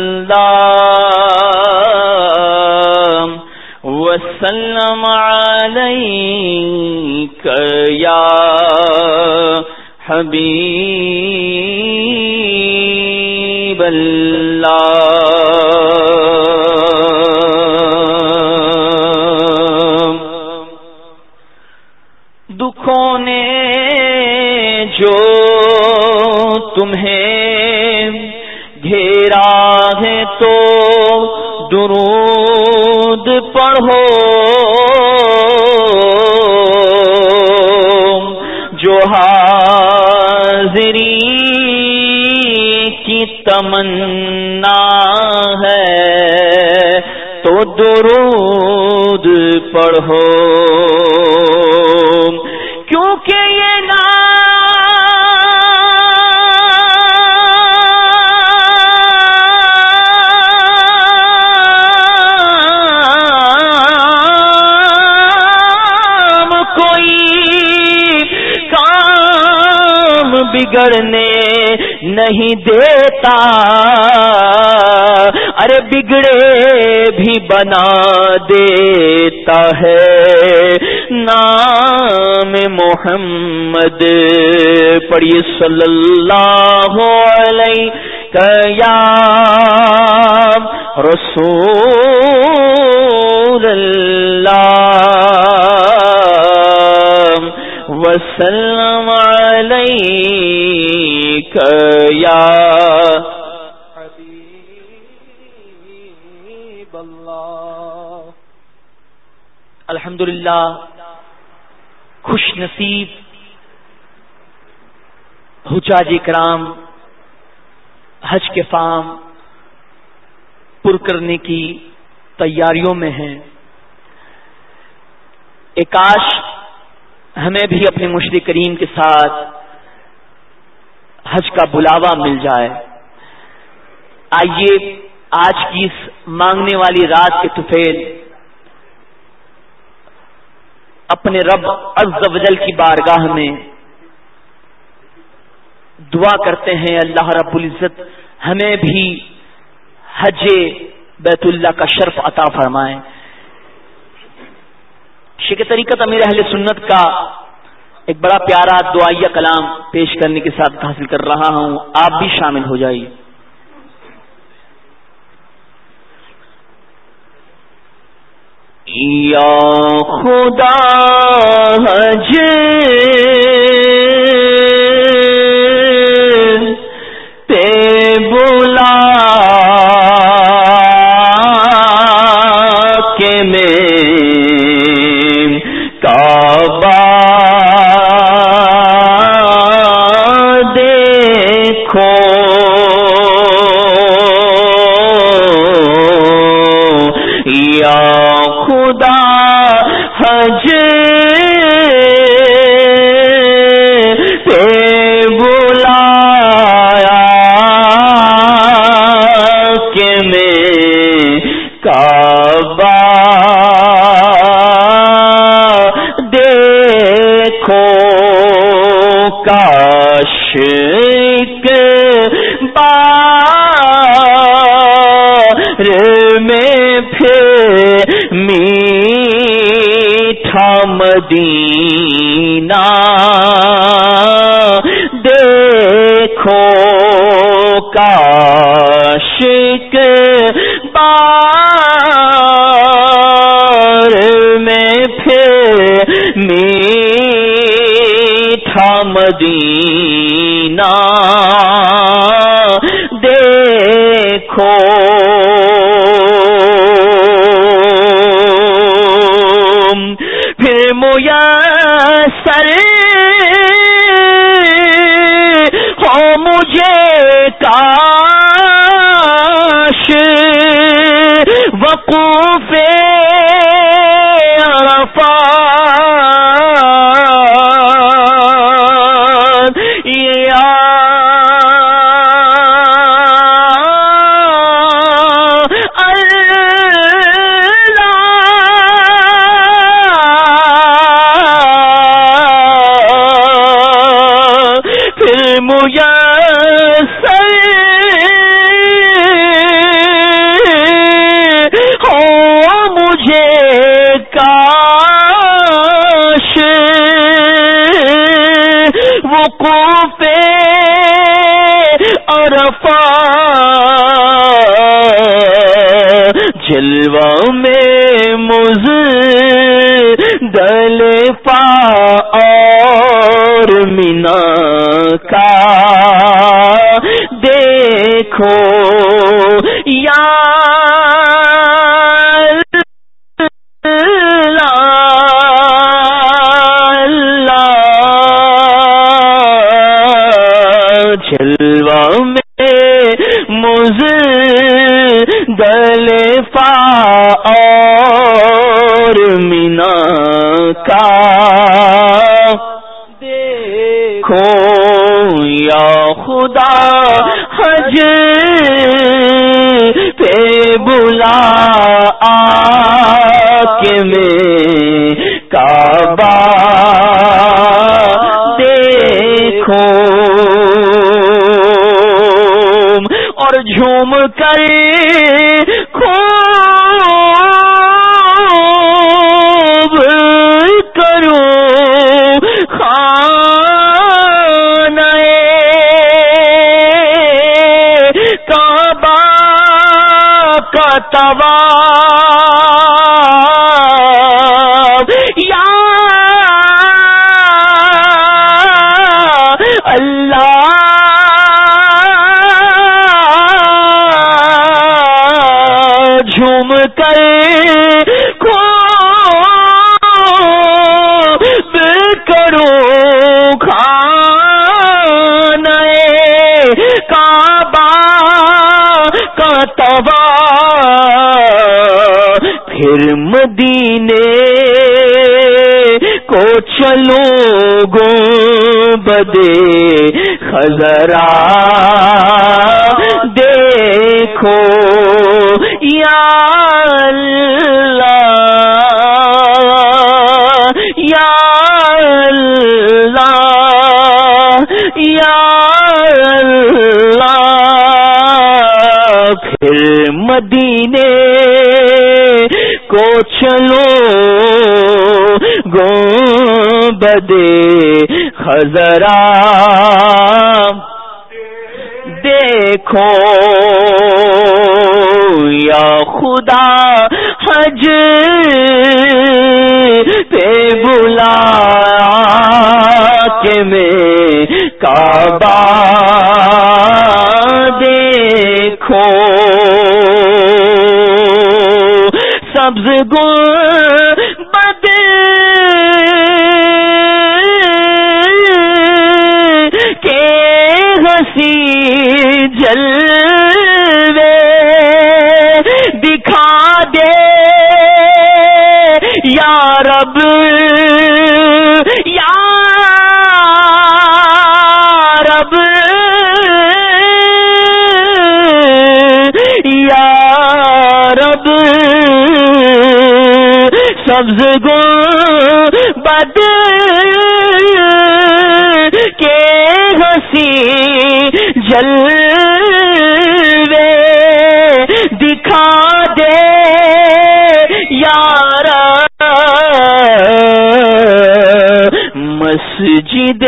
اللہ وسلم علیک یا حبیب اللہ. دکھوں نے جو تمہیں گھیرا ہے تو درود پڑھو جو حاضری کی تمنا ہے تو درود پڑھو کیونکہ یہ نام کوئی کام بگڑنے نہیں دیتا ارے بگڑے بھی بنا دیتا ہے نام محمد. پڑھیے صلی اللہ علیہ یا رسول اللہ وسلم علیک یا حبیب اللہ. الحمدللہ خوش نصیب حجاج کرام حج کے فام پر کرنے کی تیاریوں میں ہیں. ایک کاش ہمیں بھی اپنے مشرک کریم کے ساتھ حج کا بلاوا مل جائے. آئیے آج کی اس مانگنے والی رات کے طفیل اپنے رب عز و جل کی بارگاہ میں دعا کرتے ہیں اللہ رب العزت ہمیں بھی حج بیت اللہ کا شرف عطا فرمائیں. شیخ طریقت امیر اہل سنت کا ایک بڑا پیارا دعائیہ کلام پیش کرنے کے ساتھ حاصل کر رہا ہوں، آپ بھی شامل ہو جائیے. یا خدا حج تے بلا کے میں کعبہ دیکھو یا خدا حج پہ بلایا کہ میں کعبہ کاش کے بار میں پھر میٹھا مدینہ دیکھو کاش کے بار میں پھر میٹھا مدینہ دیکھو پھر میسر ہو مجھے کاش وقوف عرفات یا وقوف عرفات جلوہ میں مزدلفہ اور مینا کا دیکھو یا جلوہ میں مزدلفہ اور مینا کا دیکھو یا خدا حج پہ بلا آ کے میں کعبہ دیکھو اور جھوم کر خوب کرو خانہ کعبہ کا طواف یا اللہ جھوم کر خوب کرو خانہ کعبہ کا طواف پھر مدینے کو چلو گنبدِ خضرا دیکھو یا اللہ یا اللہ یا اللہ پھر مدینے کو چلو گنبدِ خضرا دیکھو یا خدا حج پہ بلا کے میں کعبہ دیکھو سبز گنبد کے ہنسی جلوے دکھا دے یا رب یا رب یا رب سبز گنبد کے ہنسی جلوے دکھا دے یار مسجد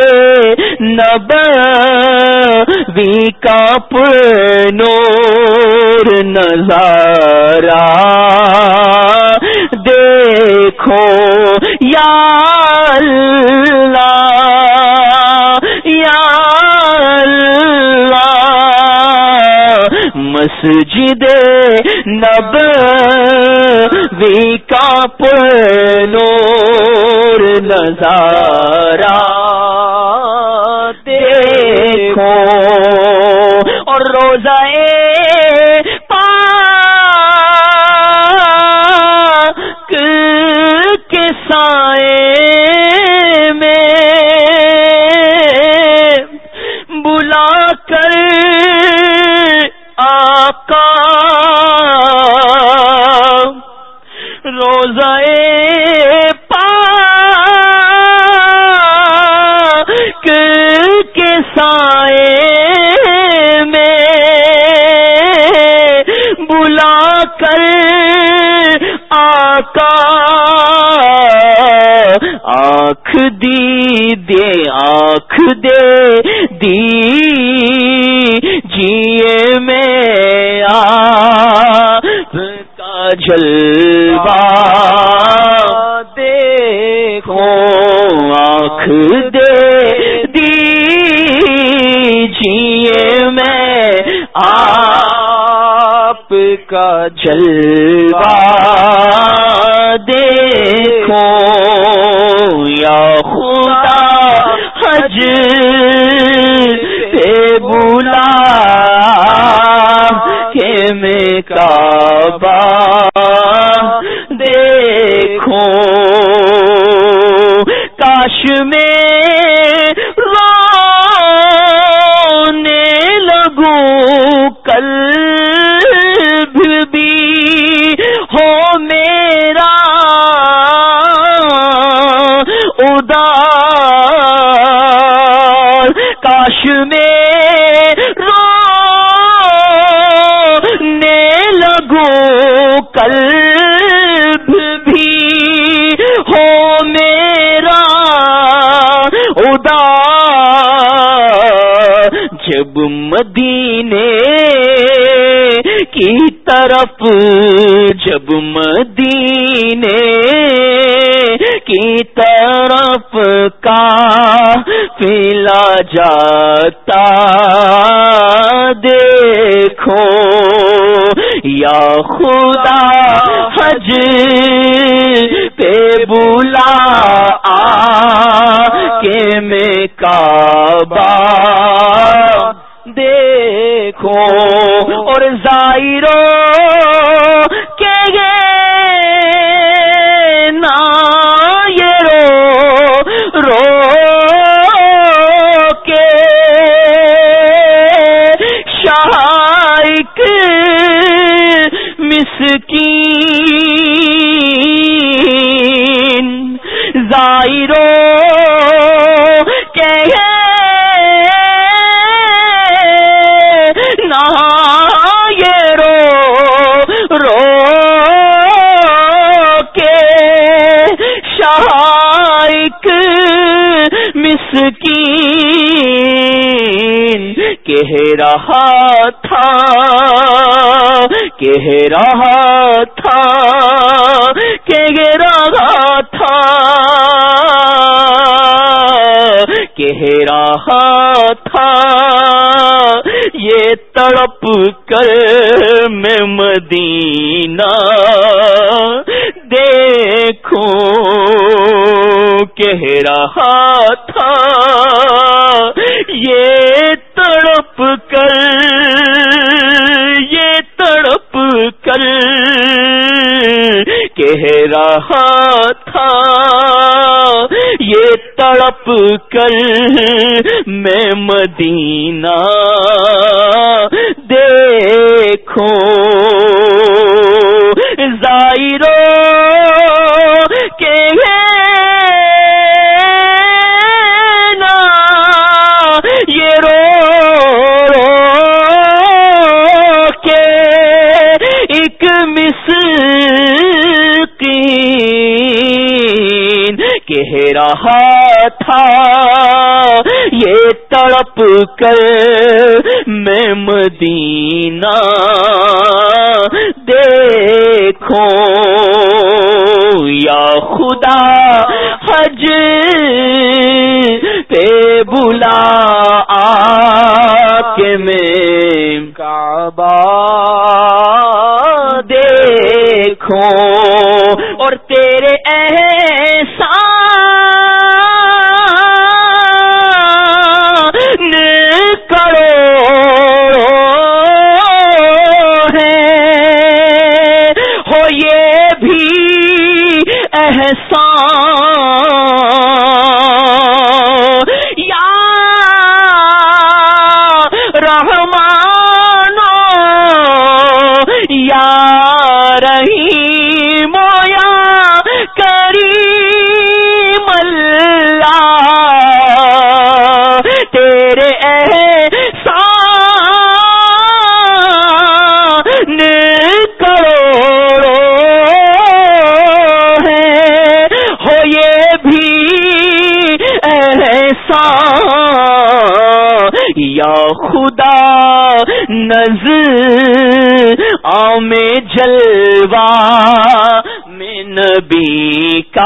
نبوی کا پر نور نظارہ دیکھو یا اللہ یا اللہ مسجد نبوی کا پر نور نظارہ دیکھو اور روزہ پاک کے سائے میں بلا کر آقا روزہ پاک کے سائے میں بلا کر آقا آنکھ دی دے آنکھ دے دی جیے میں آپ کا جلوہ دیکھو آنکھ دے دیجیے میں آپ کا جلوہ دیکھو یا خدا حج پہ بلا کہ میں کعبہ دیکھو کاش میں رونے لگوں قلب بھی ہو میرا ادار کاش میں رونے لگوں قلب بھی ہو میرا ادار جب مدینے کی طرف جب مدینے کی طرف قافلہ جاتا دیکھو یا خدا حج پہ بلا آ کہ میں کعبہ دیکھو اور زائروں کے نا یہ رو رو کے شائق مسکین زائروں کے مسکین کہہ رہا تھا کہہ رہا تھا کہہ رہا تھا کہہ رہا تھا یہ تڑپ کر میں مدینہ دیکھوں کہہ رہا تھا یہ تڑپ کر یہ تڑپ کر کہہ رہا تھا یہ تڑپ کر میں مدینہ دیکھو زائروں کے نا یہ کہہ رہا تھا یہ تڑپ کر میں مدینہ دیکھوں یا خدا حج پہ بلا آ کے میں کعبہ دیکھوں اور تیرے احسان کروڑوں ہیں ہو یہ بھی احسان یا رحمان یا رحیم یا کریم اللہ تیرے احسان کروڑوں ہیں ہو یہ بھی احسان یا خدا نظر عام جلوہ میں نبی کا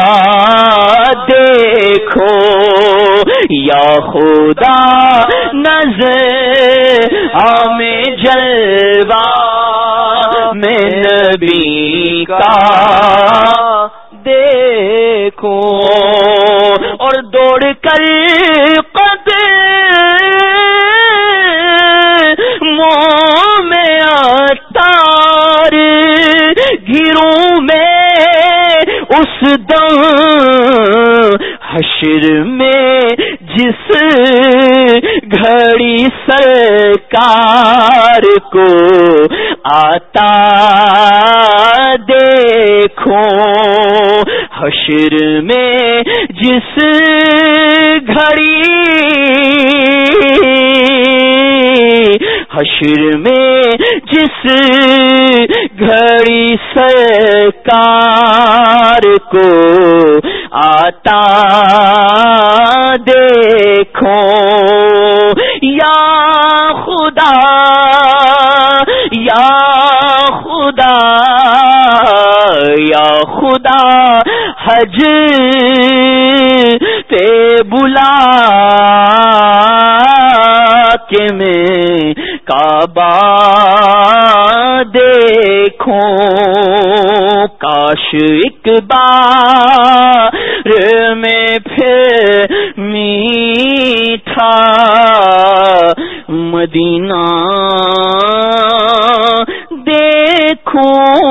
دیکھو یا خدا نظر عام جلوہ میں نبی کا دیکھو اور دوڑ کر منہ میں اتار گھروں میں اس دم حشر میں جس گھڑی سرکار کو آتا دیکھو حشر میں جس گھڑی حشر میں جس گھڑی سرکار کو آتا دیکھو یا خدا یا خدا یا خدا حج پہ بلا کہ میں کعبہ دیکھوں کاش ایک بار میں پھر میٹھا مدینہ دیکھوں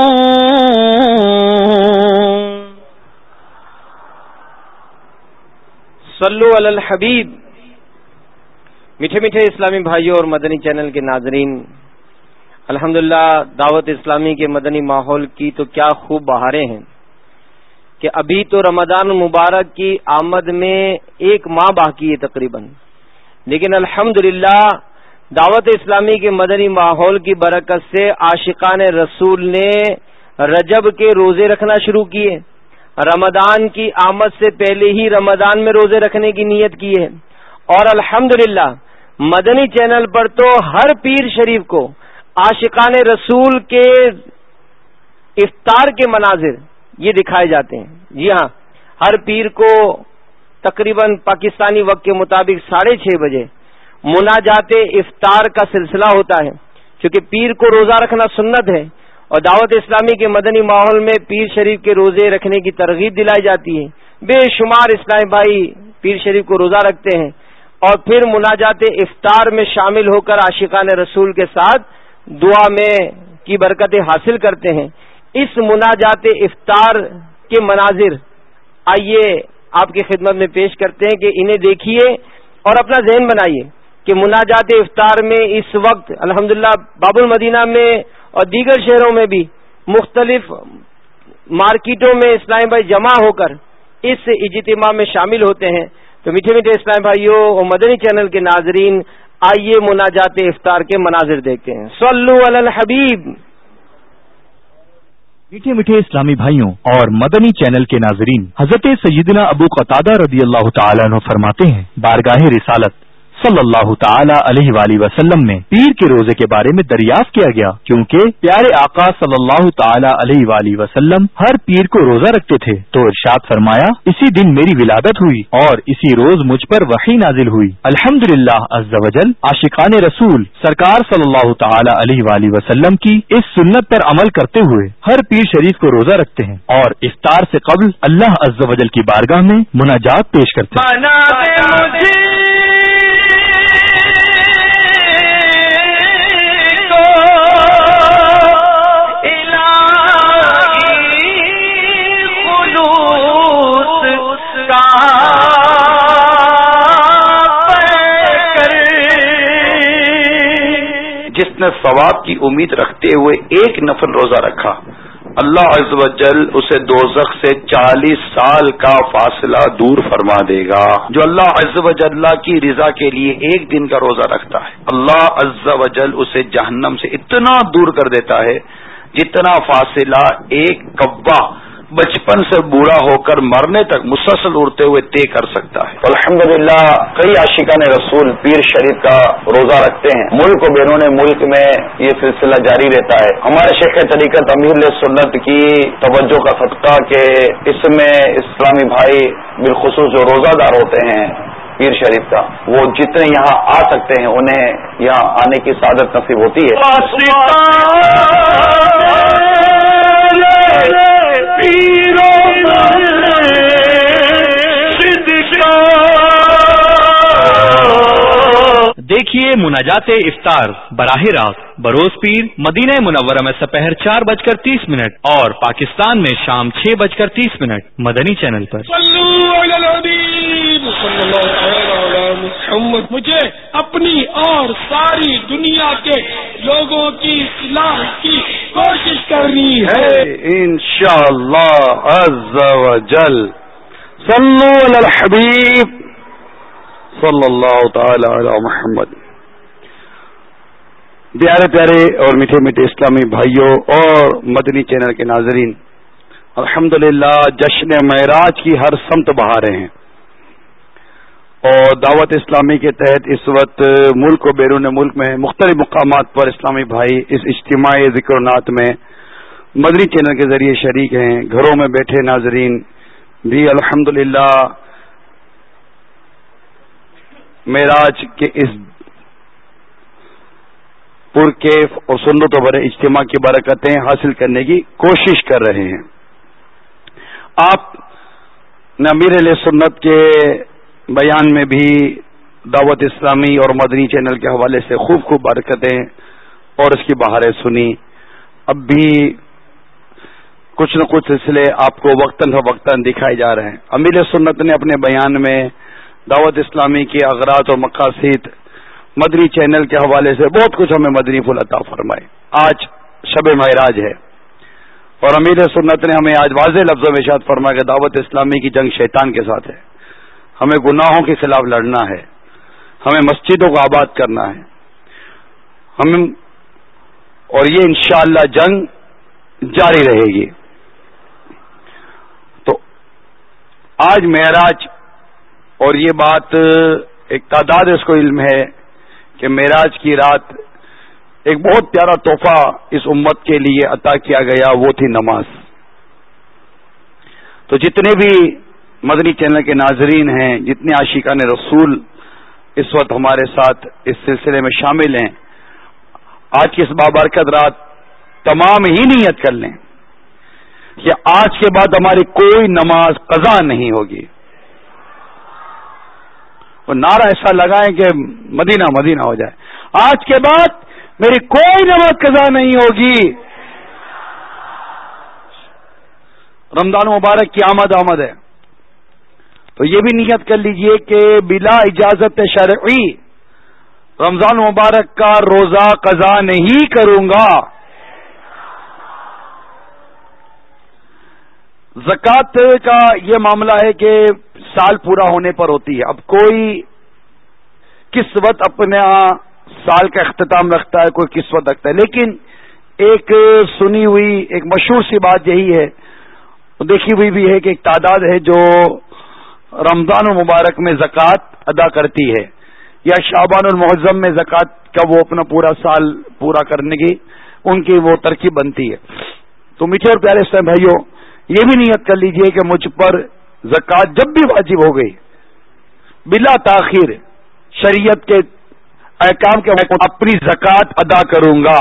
صلو علی الحبیب. میٹھے میٹھے اسلامی بھائیوں اور مدنی چینل کے ناظرین، الحمدللہ دعوت اسلامی کے مدنی ماحول کی تو کیا خوب بہاریں ہیں کہ ابھی تو رمضان المبارک کی آمد میں ایک ماہ باقی ہے تقریباً، لیکن الحمدللہ دعوت اسلامی کے مدنی ماحول کی برکت سے عاشقان رسول نے رجب کے روزے رکھنا شروع کیے، رمضان کی آمد سے پہلے ہی رمضان میں روزے رکھنے کی نیت کی ہے، اور الحمدللہ مدنی چینل پر تو ہر پیر شریف کو عاشقان رسول کے افطار کے مناظر یہ دکھائے جاتے ہیں. جی ہاں، ہر پیر کو تقریباً پاکستانی وقت کے مطابق ساڑھے چھ بجے مناجات افطار کا سلسلہ ہوتا ہے، کیونکہ پیر کو روزہ رکھنا سنت ہے، اور دعوت اسلامی کے مدنی ماحول میں پیر شریف کے روزے رکھنے کی ترغیب دلائی جاتی ہے. بے شمار اسلامی بھائی پیر شریف کو روزہ رکھتے ہیں اور پھر مناجات افطار میں شامل ہو کر عاشقان رسول کے ساتھ دعا میں کی برکتیں حاصل کرتے ہیں. اس مناجات افطار کے مناظر آئیے آپ کی خدمت میں پیش کرتے ہیں کہ انہیں دیکھیے اور اپنا ذہن بنائیے کہ مناجات افطار میں اس وقت الحمدللہ باب المدینہ میں اور دیگر شہروں میں بھی مختلف مارکیٹوں میں اسلامی بھائی جمع ہو کر اس اجتماع میں شامل ہوتے ہیں. تو میٹھے میٹھے اسلامی بھائیوں اور مدنی چینل کے ناظرین، آئیے مناجات افطار کے مناظر دیکھتے ہیں. صلو علی الحبیب. میٹھے میٹھے اسلامی بھائیوں اور مدنی چینل کے ناظرین، حضرت سیدنا ابو قتادہ رضی اللہ تعالیٰ عنہ فرماتے ہیں، بارگاہ رسالت صلی اللہ تعالی علیہ وآلہ وسلم میں پیر کے روزے کے بارے میں دریافت کیا گیا، کیونکہ پیارے آقا صلی اللہ تعالی علیہ وآلہ وسلم ہر پیر کو روزہ رکھتے تھے، تو ارشاد فرمایا، اسی دن میری ولادت ہوئی اور اسی روز مجھ پر وحی نازل ہوئی۔ الحمدللہ عز وجل عاشقان رسول سرکار صلی اللہ تعالی علیہ وآلہ وسلم کی اس سنت پر عمل کرتے ہوئے ہر پیر شریف کو روزہ رکھتے ہیں اور افطار سے قبل اللہ عز وجل کی بارگاہ میں مناجات پیش کرتے ہیں۔ جس نے ثواب کی امید رکھتے ہوئے ایک نفل روزہ رکھا، اللہ عز و جل اسے دوزخ سے چالیس سال کا فاصلہ دور فرما دے گا۔ جو اللہ عز و جل کی رضا کے لیے ایک دن کا روزہ رکھتا ہے، اللہ عز و جل اسے جہنم سے اتنا دور کر دیتا ہے جتنا فاصلہ ایک کبا بچپن سے بوڑھا ہو کر مرنے تک مسلسل اڑتے ہوئے طے کر سکتا ہے۔ الحمدللہ کئی عاشقان رسول پیر شریف کا روزہ رکھتے ہیں، ملک و بیرون ملک میں یہ سلسلہ جاری رہتا ہے۔ ہمارے شیخ طریقت امیر سنت کی توجہ کا صدقہ کہ اس میں اسلامی بھائی بالخصوص جو روزہ دار ہوتے ہیں پیر شریف کا، وہ جتنے یہاں آ سکتے ہیں انہیں یہاں آنے کی سعادت نصیب ہوتی ہے۔ دیکھیے مناجات افطار براہ راست بروز پیر مدینہ منورہ میں سپہر چار بج کر تیس منٹ اور پاکستان میں شام چھ بج کر تیس منٹ مدنی چینل پر۔ مجھے اپنی اور ساری دنیا کے لوگوں کی اصلاح کی کوشش کرنی ہے انشاءاللہ عز و جل۔ صلو علی الحبیب صلی اللہ تعالی علی محمد۔ پیارے پیارے اور میٹھے میٹھے اسلامی بھائیوں اور مدنی چینل کے ناظرین، الحمدللہ جشن معراج کی ہر سمت بہاریں ہیں، اور دعوت اسلامی کے تحت اس وقت ملک و بیرون ملک میں مختلف مقامات پر اسلامی بھائی اس اجتماعی ذکر و نعت میں مدنی چینل کے ذریعے شریک ہیں۔ گھروں میں بیٹھے ناظرین بھی الحمدللہ معراج کے اس پرکیف اور سنت و بڑے اجتماع کی برکتیں حاصل کرنے کی کوشش کر رہے ہیں۔ آپ نے امیر علیہ سنت کے بیان میں بھی دعوت اسلامی اور مدنی چینل کے حوالے سے خوب خوب برکتیں اور اس کی بہاریں سنی۔ اب بھی کچھ نہ کچھ سلسلے آپ کو وقتاً فوقتاً دکھائے جا رہے ہیں۔ امیر سنت نے اپنے بیان میں دعوت اسلامی کے اغراض و مقاصد مدنی چینل کے حوالے سے بہت کچھ ہمیں مدنی پھول عطا فرمائے۔ آج شب معراج ہے اور امیر سنت نے ہمیں آج واضح لفظوں میں ارشاد فرمایا کہ دعوت اسلامی کی جنگ شیطان کے ساتھ ہے، ہمیں گناہوں کے خلاف لڑنا ہے، ہمیں مسجدوں کو آباد کرنا ہے، ہمیں اور یہ انشاءاللہ جنگ جاری رہے گی۔ تو آج معراج، اور یہ بات ایک تعداد اس کو علم ہے کہ معراج کی رات ایک بہت پیارا تحفہ اس امت کے لیے عطا کیا گیا، وہ تھی نماز۔ تو جتنے بھی مدنی چینل کے ناظرین ہیں، جتنے عاشقان رسول اس وقت ہمارے ساتھ اس سلسلے میں شامل ہیں، آج کی اس بابرکت رات تمام ہی نیت کر لیں کہ آج کے بعد ہماری کوئی نماز قضا نہیں ہوگی۔ وہ نعرہ ایسا لگائیں کہ مدینہ مدینہ ہو جائے، آج کے بعد میری کوئی نماز قضا نہیں ہوگی۔ رمضان مبارک کی آمد آمد ہے، تو یہ بھی نیت کر لیجئے کہ بلا اجازت شرعی رمضان مبارک کا روزہ قضا نہیں کروں گا۔ زکوٰۃ کا یہ معاملہ ہے کہ سال پورا ہونے پر ہوتی ہے۔ اب کوئی کس وقت اپنے سال کا اختتام رکھتا ہے، کوئی کس وقت رکھتا ہے، لیکن ایک سنی ہوئی ایک مشہور سی بات یہی ہے، دیکھی ہوئی بھی ہے کہ ایک تعداد ہے جو رمضان المبارک میں زکوٰۃ ادا کرتی ہے یا شعبان المعظم میں زکوٰۃ کا وہ اپنا پورا سال پورا کرنے کی ان کی وہ ترکیب بنتی ہے. تو میٹھے اور پیارے اسلام بھائیوں، یہ بھی نیت کر لیجئے کہ مجھ پر زکوٰۃ جب بھی واجب ہو گئی بلا تاخیر شریعت کے احکام کے اپنی زکوٰۃ ادا کروں گا.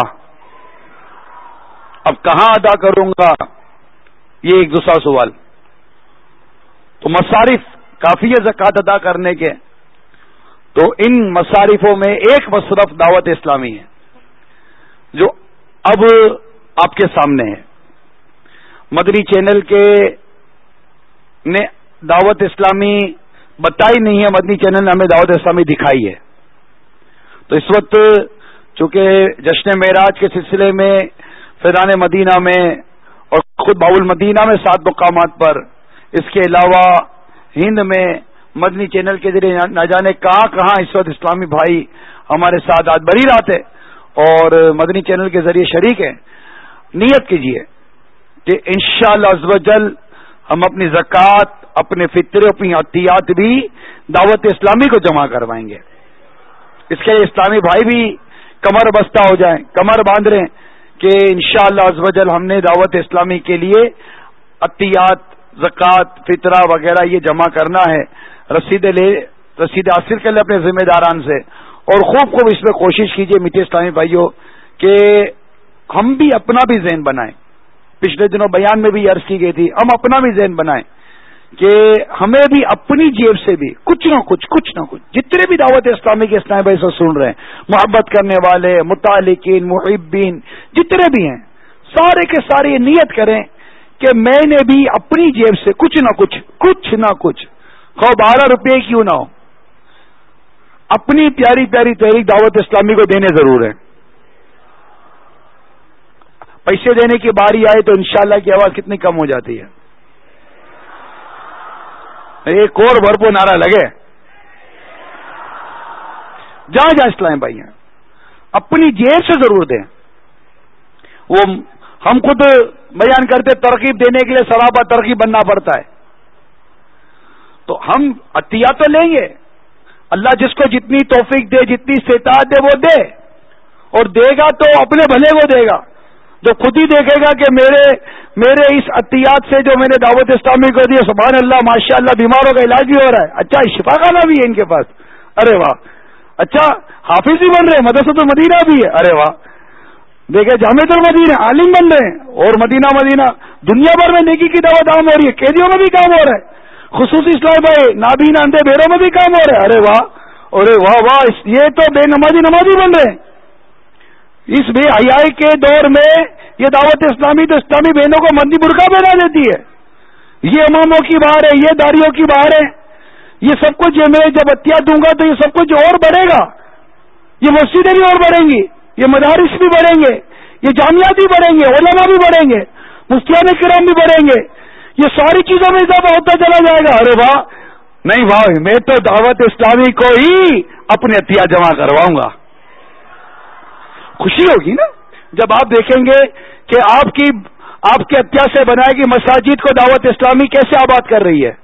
اب کہاں ادا کروں گا، یہ ایک دوسرا سوال. تو مصارف کافی ہے زکوٰۃ ادا کرنے کے، تو ان مصارفوں میں ایک مصرف دعوت اسلامی ہے جو اب آپ کے سامنے ہے. مدنی چینل کے نے دعوت اسلامی بتائی نہیں ہے، مدنی چینل نے ہمیں دعوت اسلامی دکھائی ہے. تو اس وقت چونکہ جشن معراج کے سلسلے میں فیضان مدینہ میں اور خود باب المدینہ میں سات مقامات پر، اس کے علاوہ ہند میں مدنی چینل کے ذریعے نہ جانے کہاں کہاں اس وقت اسلامی بھائی ہمارے ساتھ آج بری رات ہے اور مدنی چینل کے ذریعے شریک ہیں. نیت کیجیے کہ انشاءاللہ عز و جل ہم اپنی زکوٰۃ، اپنے فطرے، اپنی عطیات بھی دعوت اسلامی کو جمع کروائیں گے. اس کے لیے اسلامی بھائی بھی کمر بستہ ہو جائیں، کمر باندھ رہے ہیں کہ انشاءاللہ عز و جل ہم نے دعوت اسلامی کے لیے عطیات، زکوٰۃ، فطرہ وغیرہ یہ جمع کرنا ہے. رسید لے رسید حاصل کر لیں اپنے ذمہ داران سے، اور خوب خوب اس میں کوشش کیجیے میٹھے اسلامی بھائیوں کہ ہم بھی اپنا بھی ذہن بنائیں. پچھلے دنوں بیان میں بھی عرض کی گئی تھی، ہم اپنا بھی ذہن بنائیں کہ ہمیں بھی اپنی جیب سے بھی کچھ نہ کچھ کچھ نہ کچھ جتنے بھی دعوت اسلامی کے اسلامی بھائی سے سن رہے ہیں، محبت کرنے والے، متعلقین، محبین جتنے بھی ہیں، سارے کے سارے یہ نیت کریں کہ میں نے بھی اپنی جیب سے کچھ نہ کچھ کچھ نہ کچھ خواہ بارہ روپے کیوں نہ ہو اپنی پیاری پیاری تحریک دعوت اسلامی کو دینے ضرور ہے. پیسے دینے کی باری آئے تو انشاءاللہ کی آواز کتنی کم ہو جاتی ہے. ایک اور بھرپور نعرہ لگے جہاں جہاں اسلام بھائی ہیں اپنی جیب سے ضرور دیں. وہ ہم خود بیان کرتے ترغیب دینے کے لیے سراپا ترغیب بننا پڑتا ہے، تو ہم عطیہ تو لیں گے. اللہ جس کو جتنی توفیق دے، جتنی استطاعت دے وہ دے، اور دے گا تو اپنے بھلے کو دے گا. جو خود ہی دیکھے گا کہ میرے میرے اس عطیات سے جو میں نے دعوت اسلامی کو دی، سبحان اللہ ماشاء اللہ بیماروں کا علاج بھی ہو رہا ہے، اچھا شفا خانہ بھی ہے ان کے پاس، ارے واہ، اچھا حافظ بھی بن رہے ہیں، مدرسۃ المدینہ بھی ہے، ارے واہ، دیکھے جامعۃ المدینہ عالم بن رہے ہیں، اور مدینہ مدینہ دنیا بھر میں نیکی کی دعوت عام ہو رہی ہے، قیدیوں میں بھی کام ہو رہا ہے، خصوصی اسلام بھائی نابینا اندھے بہروں میں بھی کام ہو رہا ہے، ارے واہ ارے واہ واہ، یہ تو بے نمازی نمازی بن رہے ہیں. اس بے حیائی کے دور میں یہ دعوت اسلامی تو اسلامی بہنوں کو مندی برقع پہنا دیتی ہے. یہ اماموں کی بہار ہے، یہ داڑیوں کی بہار ہے، یہ سب کچھ میں جب عطیہ دوں گا تو یہ سب کچھ اور بڑھے گا. یہ مسجدیں بھی اور بڑھیں گی، یہ مدارس بھی بڑھیں گے، یہ جامعات بھی بڑھیں گے، علماء بھی بڑھیں گے، مفتیان کرام بھی بڑھیں گے، یہ ساری چیزوں میں اضافہ ہوتا چلا جائے گا. ارے واہ، نہیں واہ، میں تو دعوت اسلامی کو ہی اپنے عطیہ جمع کرواؤں گا. خوشی ہوگی نا جب آپ دیکھیں گے کہ آپ کی آپ کے عطیہ سے بنائے گی مساجد کو دعوت اسلامی کیسے آباد کر رہی ہے.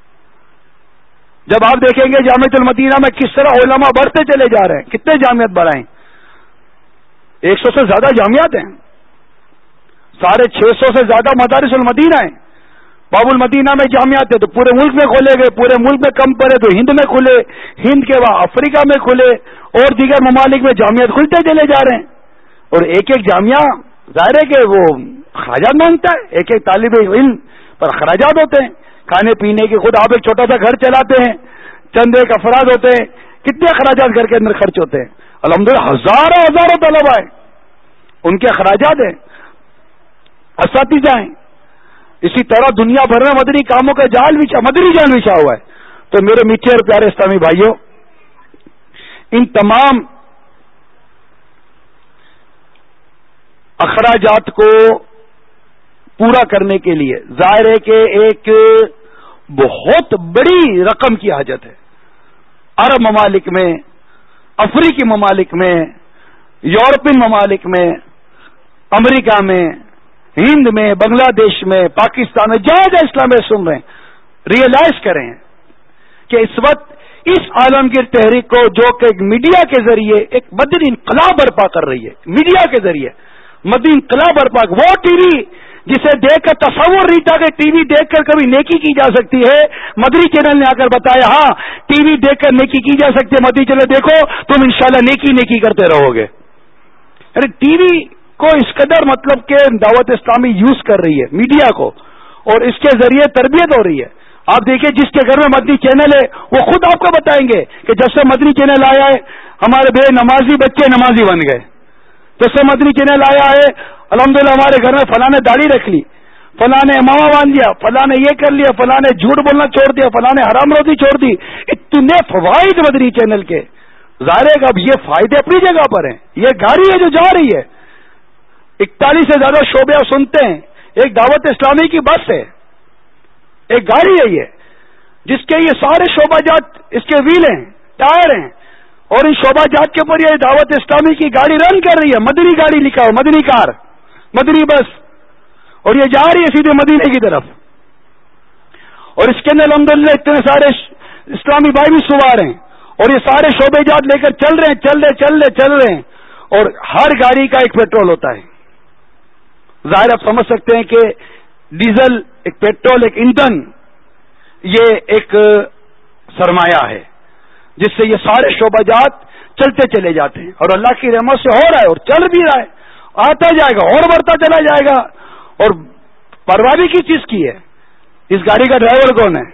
جب آپ دیکھیں گے جامعۃ المدینہ میں کس طرح علماء بڑھتے چلے جا رہے ہیں، کتنے جامعات بڑھائیں، ایک سو سے زیادہ جامعات ہیں، ساڑھے چھ سو سے زیادہ مدارس المدینہ ہیں. باب المدینہ میں جامعات ہیں تو پورے ملک میں کھولے گئے، پورے ملک میں کم پڑے تو ہند میں کھلے، ہند کے بعد افریقہ میں کھلے، اور دیگر ممالک میں جامعات کھلتے چلے جا رہے ہیں. اور ایک ایک جامعہ ظاہر ہے کہ وہ خراجات مانگتا ہے، ایک ایک طالب علم پر خراجات ہوتے ہیں، کھانے پینے کے. خود آپ ایک چھوٹا سا گھر چلاتے ہیں، چند ایک افراد ہوتے ہیں، کتنے اخراجات گھر کے اندر خرچ ہوتے ہیں. الحمدللہ ہزاروں ہزاروں طلباء ہیں، ان کے اخراجات ہیں، اساتذہ ہیں. اسی طرح دنیا بھر میں مدنی کاموں کا جال بچھا مدنی جال بچھا ہوا ہے. تو میرے میٹھے اور پیارے اسلامی بھائیوں، ان تمام اخراجات کو پورا کرنے کے لیے ظاہر ہے کہ ایک بہت بڑی رقم کی حاجت ہے. عرب ممالک میں، افریقی ممالک میں، یورپین ممالک میں امریکہ میں، ہند میں، بنگلہ دیش میں، پاکستان میں، جہاں جہاں اسلام سن رہے ہیں، ریئلائز کریں کہ اس وقت اس عالمگیر تحریک کو جو کہ میڈیا کے ذریعے ایک مدنی انقلاب برپا کر رہی ہے، میڈیا کے ذریعے مدنی انقلاب برپا، وہ ٹی وی جسے دیکھ کر تصور نہیں تھا کہ ٹی وی دیکھ کر کبھی نیکی کی جا سکتی ہے، مدنی چینل نے آ کر بتایا ہاں ٹی وی دیکھ کر نیکی کی جا سکتی ہے، مدنی چینل دیکھو تم انشاءاللہ نیکی نیکی کرتے رہو گے. ارے ٹی وی کو اس قدر مطلب کہ دعوت اسلامی یوز کر رہی ہے میڈیا کو، اور اس کے ذریعے تربیت ہو رہی ہے. آپ دیکھیں جس کے گھر میں مدنی چینل ہے وہ خود آپ کو بتائیں گے کہ جب سے مدنی چینل آیا ہے ہمارے بے نمازی بچے نمازی بن گئے، جب سے مدنی چینل آیا ہے الحمدللہ ہمارے گھر میں فلاں نے داڑھی رکھ لی، فلاں نے امامہ باندھ لیا، فلاں نے یہ کر لیا، فلاں نے جھوٹ بولنا چھوڑ دیا، فلاں نے حرام روزی چھوڑ دی. اتنے فوائد مدنی چینل کے، ظاہر ہے اب یہ فائدے اپنی جگہ پر ہیں. یہ گاڑی ہے جو جا رہی ہے، اکتالیس سے زیادہ شعبے آپ سنتے ہیں، ایک دعوت اسلامی کی بس ہے، ایک گاڑی ہے یہ جس کے یہ سارے شعبہ جات اس کے ویل ہیں، ٹائر ہیں، اور ان شعبہ جات کے اوپر یہ دعوت اسلامی کی گاڑی رن کر رہی ہے. مدنی گاڑی لکھا ہو، مدنی کار، مدنی بس، اور یہ جا رہی ہے سیدھے مدینے کی طرف. اور اس کے اندر الحمدللہ اتنے سارے اسلامی بھائی بھی سوار ہیں، اور یہ سارے شعبے جات لے کر چل رہے ہیں چل رہے چل رہے چل رہے ہیں اور ہر گاڑی کا ایک پیٹرول ہوتا ہے. ظاہر آپ سمجھ سکتے ہیں کہ ڈیزل، ایک پیٹرول، ایک ایندھن، یہ ایک سرمایہ ہے جس سے یہ سارے شعبہ جات چلتے چلے جاتے ہیں، اور اللہ کی رحمت سے ہو رہا ہے اور چل بھی رہا ہے، آتا جائے گا اور بڑھتا چلا جائے گا. اور پرواہ بھی کس چیز کی ہے؟ اس گاڑی کا ڈرائیور کون ہے؟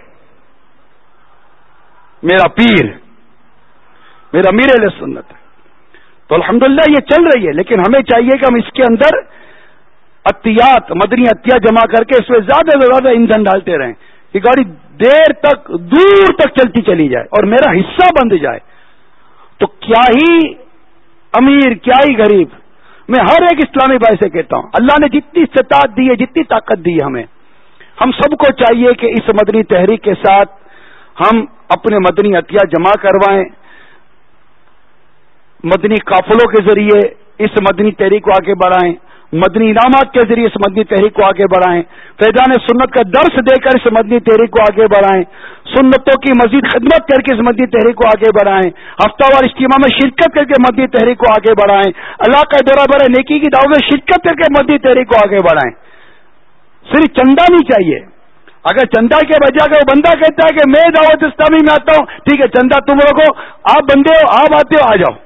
میرا پیر، میرا امیر اہل سنت. تو الحمدللہ یہ چل رہی ہے، لیکن ہمیں چاہیے کہ ہم اس کے اندر عطیات، مدنی عطیہ جمع کر کے اس میں زیادہ سے زیادہ ایندھن ڈالتے رہیں، یہ گاڑی دیر تک دور تک چلتی چلی جائے اور میرا حصہ بند جائے. تو کیا ہی امیر، کیا ہی غریب، میں ہر ایک اسلامی بھائی سے کہتا ہوں اللہ نے جتنی استطاعت دی ہے، جتنی طاقت دی ہے ہمیں، ہم سب کو چاہیے کہ اس مدنی تحریک کے ساتھ ہم اپنے مدنی عطیہ جمع کروائیں، مدنی قافلوں کے ذریعے اس مدنی تحریک کو آگے بڑھائیں، مدنی انعامات کے ذریعے اس مدنی تحریک کو آگے بڑھائیں، فیضان سنت کا درس دے کر اس مدنی تحریک کو آگے بڑھائیں، سنتوں کی مزید خدمت کر کے اس مدنی تحریک کو آگے بڑھائیں، ہفتہ وار اجتماع میں شرکت کر کے مدنی تحریک کو آگے بڑھائیں، اللہ کا دورہ برائے نیکی کی دعوت میں شرکت کر کے مدنی تحریک کو آگے بڑھائیں. صرف چندہ نہیں چاہیے. اگر چندہ کے بجائے اگر وہ بندہ کہتا ہے کہ میں دعوت اسلامی میں آتا ہوں، ٹھیک ہے چندہ تم رکھو، آپ بندے ہو، آپ آتے ہو، آ جاؤ.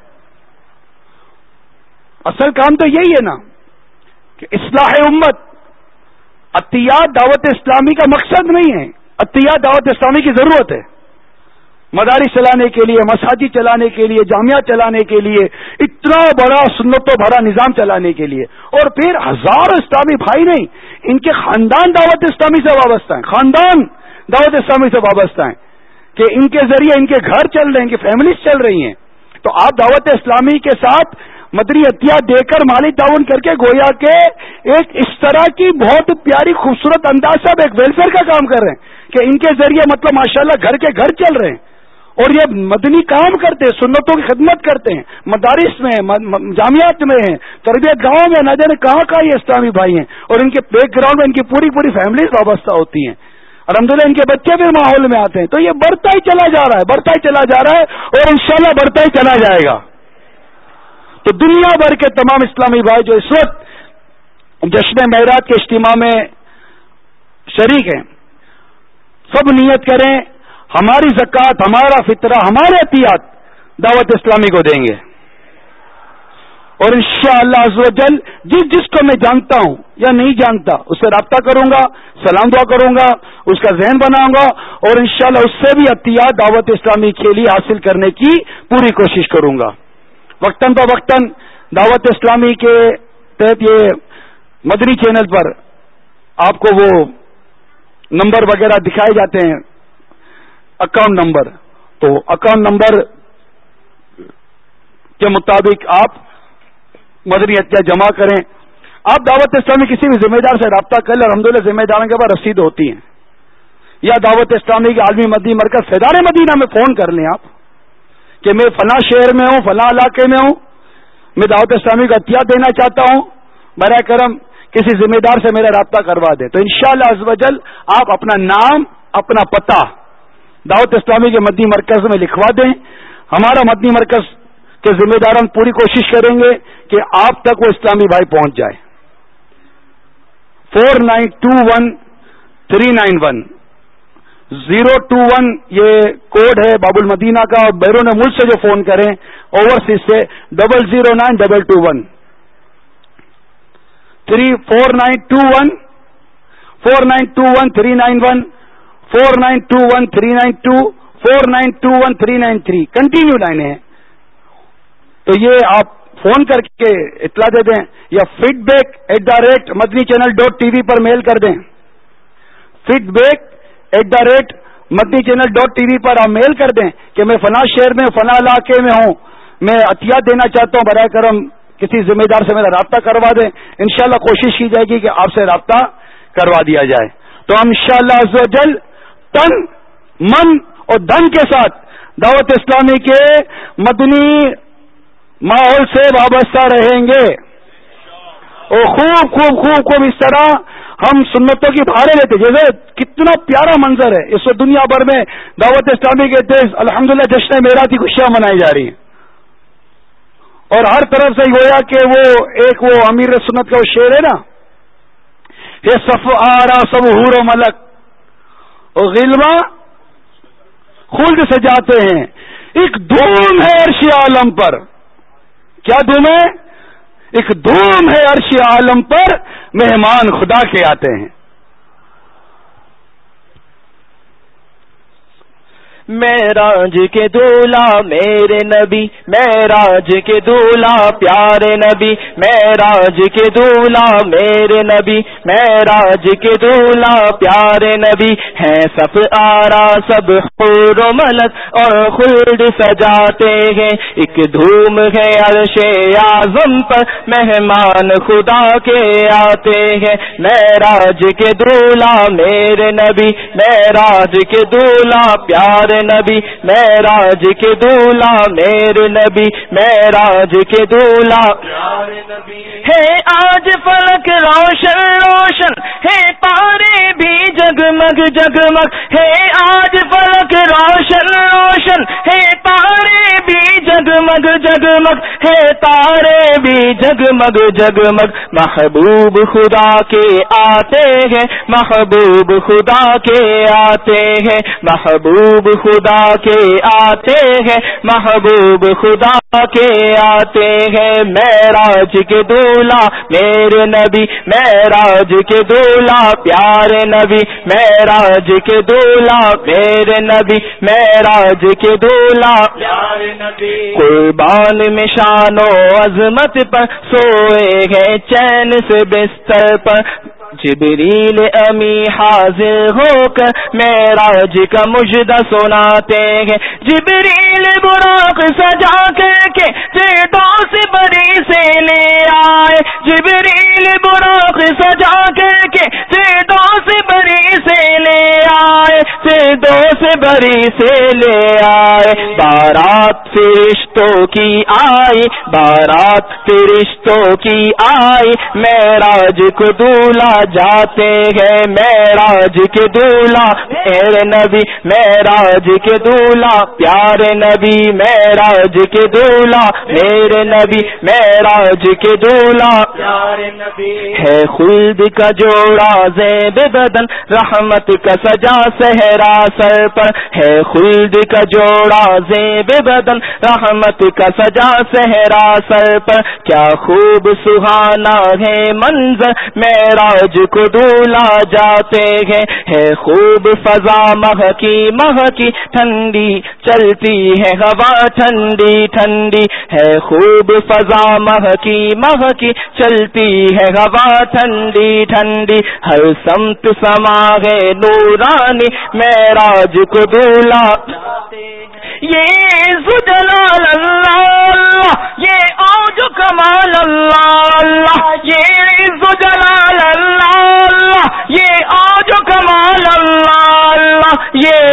اصل کام تو یہی ہے نا کہ اصلاح امت. عطیات دعوت اسلامی کا مقصد نہیں ہے، عطیات دعوت اسلامی کی ضرورت ہے، مدارس چلانے کے لیے، مساجد چلانے کے لیے، جامعات چلانے کے لیے، اتنا بڑا سنتوں بھرا نظام چلانے کے لیے. اور پھر ہزاروں اسلامی بھائی نہیں، ان کے خاندان دعوت اسلامی سے وابستہ ہیں، خاندان دعوت اسلامی سے وابستہ ہیں کہ ان کے ذریعے ان کے گھر چل رہے ہیں، ان کی فیملیز چل رہی ہیں. تو آپ دعوت اسلامی کے ساتھ مدنی عطیہ دے کر مالی تعاون کر کے گویا کے ایک اس طرح کی بہت پیاری خوبصورت انداز سے آپ ایک ویلفیئر کا کام کر رہے ہیں کہ ان کے ذریعے مطلب ماشاءاللہ گھر کے گھر چل رہے ہیں اور یہ مدنی کام کرتے ہیں، سنتوں کی خدمت کرتے ہیں، مدارس میں، جامعات میں ہیں، تربیت گاؤں میں، نہ جانے کہاں کہاں یہ اسلامی بھائی ہیں، اور ان کے بیک گراؤنڈ میں ان کی پوری پوری فیملیز وابستہ ہوتی ہیں. الحمدللہ ان کے بچے بھی ماحول میں آتے ہیں. تو یہ بڑھتا ہی چلا جا رہا ہے، بڑھتا ہی چلا جا رہا ہے اور انشاءاللہ بڑھتا ہی چلا جائے گا. تو دنیا بھر کے تمام اسلامی بھائی جو اس وقت جشن معراج کے اجتماع میں شریک ہیں، سب نیت کریں ہماری زکوٰۃ، ہمارا فطرہ، ہمارے عطیات دعوت اسلامی کو دیں گے. اور انشاءاللہ عز و جل جس جس کو میں جانتا ہوں یا نہیں جانتا اس سے رابطہ کروں گا، سلام دعا کروں گا، اس کا ذہن بناؤں گا اور انشاءاللہ اس سے بھی عطیات دعوت اسلامی کے لیے حاصل کرنے کی پوری کوشش کروں گا. وقتاً فوقتاً دعوت اسلامی کے تحت یہ مدنی چینل پر آپ کو وہ نمبر وغیرہ دکھائے جاتے ہیں، اکاؤنٹ نمبر، تو اکاؤنٹ نمبر کے مطابق آپ مدنی عطیہ جمع کریں. آپ دعوت اسلامی کسی بھی ذمہ دار سے رابطہ کر لیں، الحمدللہ ذمہ داروں کے پاس رسید ہوتی ہیں، یا دعوت اسلامی کے عالمی مدنی مرکز فیضان مدینہ میں فون کر لیں آپ کہ میں فلاں شہر میں ہوں، فلاں علاقے میں ہوں، میں دعوت اسلامی کا عطیہ دینا چاہتا ہوں، براہ کرم کسی ذمہ دار سے میرا رابطہ کروا دیں. تو انشاءاللہ عز و جل آپ اپنا نام اپنا پتہ دعوت اسلامی کے مدنی مرکز میں لکھوا دیں. ہمارا مدنی مرکز کے ذمہ داران پوری کوشش کریں گے کہ آپ تک وہ اسلامی بھائی پہنچ جائے. Four nine two one three nine one zero two one یہ کوڈ ہے باب المدینہ کا, اور بیرون ملک سے جو فون کریں اوورسیز سے double zero nine double two one three four nine two one four nine two one three nine one four nine two one three nine two four nine two one three nine three continue line ہے. تو یہ آپ phone کر کے اطلاع دے دیں یا feedback at the rate Madani channel dot T V پر میل کر دیں. Feedback at the rate Madani channel dot T V پر آپ میل کر دیں کہ میں فلاں شہر میں فلاں علاقے میں ہوں, میں عطیات دینا چاہتا ہوں, براہ کرم کسی ذمہ دار سے میرا رابطہ کروا دیں. انشاءاللہ کوشش کی جائے گی کہ آپ سے رابطہ کروا دیا جائے. تو ہم انشاءاللہ عز و جل تن من اور دھن کے ساتھ دعوت اسلامی کے مدنی ماحول سے وابستہ رہیں گے, اور خوب خوب خوب خوب اس طرح ہم سنتوں کی بہاریں لیتے. جیسے کتنا پیارا منظر ہے اس وقت دنیا بھر میں دعوت اسلامی کے دیش الحمدللہ جشن میرات کی خوشیاں منائی جا رہی ہیں, اور ہر طرف سے گویا کہ وہ ایک وہ امیر سنت کا وہ شعر ہے نا, یہ صف آرا سب حور و ملک اور غلما خلد سے جاتے ہیں, ایک دھوم ہے عرش عالم پر. کیا دھوم ہے؟ ایک دھوم ہے عرش عالم پر, مہمان خدا کے آتے ہیں. معراج کے دولا میرے نبی, معراج کے دولا پیارے نبی, معراج کے دولا میرے نبی, معراج کے دولا پیارے نبی, ہیں صف آرا سب حور و ملک اور خلد سجاتے ہیں, ایک دھوم ہے عرش اعظم پر, مہمان خدا کے آتے ہیں. معراج کے دولا میرے نبی, معراج کے دولا پیارے نبی, معراج کے دولا میرے نبی, معراج کے دولا ہے. آج فلک روشن روشن ہے, تارے بھی جگمگ جگمگ ہے. آج فلک روشن روشن ہے, تارے بھی جگمگ جگمگ ہے, تارے بھی جگمگ جگمگ. محبوب خدا کے آتے ہیں, محبوب خدا کے آتے ہیں, محبوب خدا کے آتے ہیں, محبوب خدا کے آتے ہیں. معراج کے دولا میرے نبی, معراج کے دولا پیارے نبی, معراج کے دولا میرے نبی, معراج کے دولا پیارے نبی. قربان میں شان و عظمت پر سوئے ہیں چین سے بستر پر, جبریل امی حاضر ہو کر معراج کا مجدہ سناتے ہیں. جبریل براق سجا کر کے فردوس بری سے لے آئے, جبریل براق سجا کر کے فردوس بری سے لے آئے, فردوس بری سے لے آئے. بارات فرشتوں کی آئی, بارات فرشتوں کی آئی, معراج کو دولا جاتے ہیں. معراج کے دولا میرے نبی, معراج کے دولا پیارے نبی, معراج کے دولا میرے نبی, معراج کے دولا پیارے نبی. ہے خلد کا جوڑا زیب بدن, رحمت کا سجا صحرا سر پر, ہے خلد کا جوڑا زیب بدن, رحمت کا سجا صحرا سر پر. کیا خوب سہانا ہے منظر, معراج کو دولا جاتے ہیں. ہے خوب فضا مہ کی مہ کی ٹھنڈی, چلتی ہے ہوا ٹھنڈی ٹھنڈی. ہے خوب فضا مہ کی مہ کی, چلتی ہے ہوا ٹھنڈی ٹھنڈی. ہر سمت سما ہے نورانی, معراج کو دولا یہ جلال اللہ, یہ اوج کمال اللہ اللہ, یہ جلال اللہ, یہ اوج کمال اللہ اللہ, یہ اوج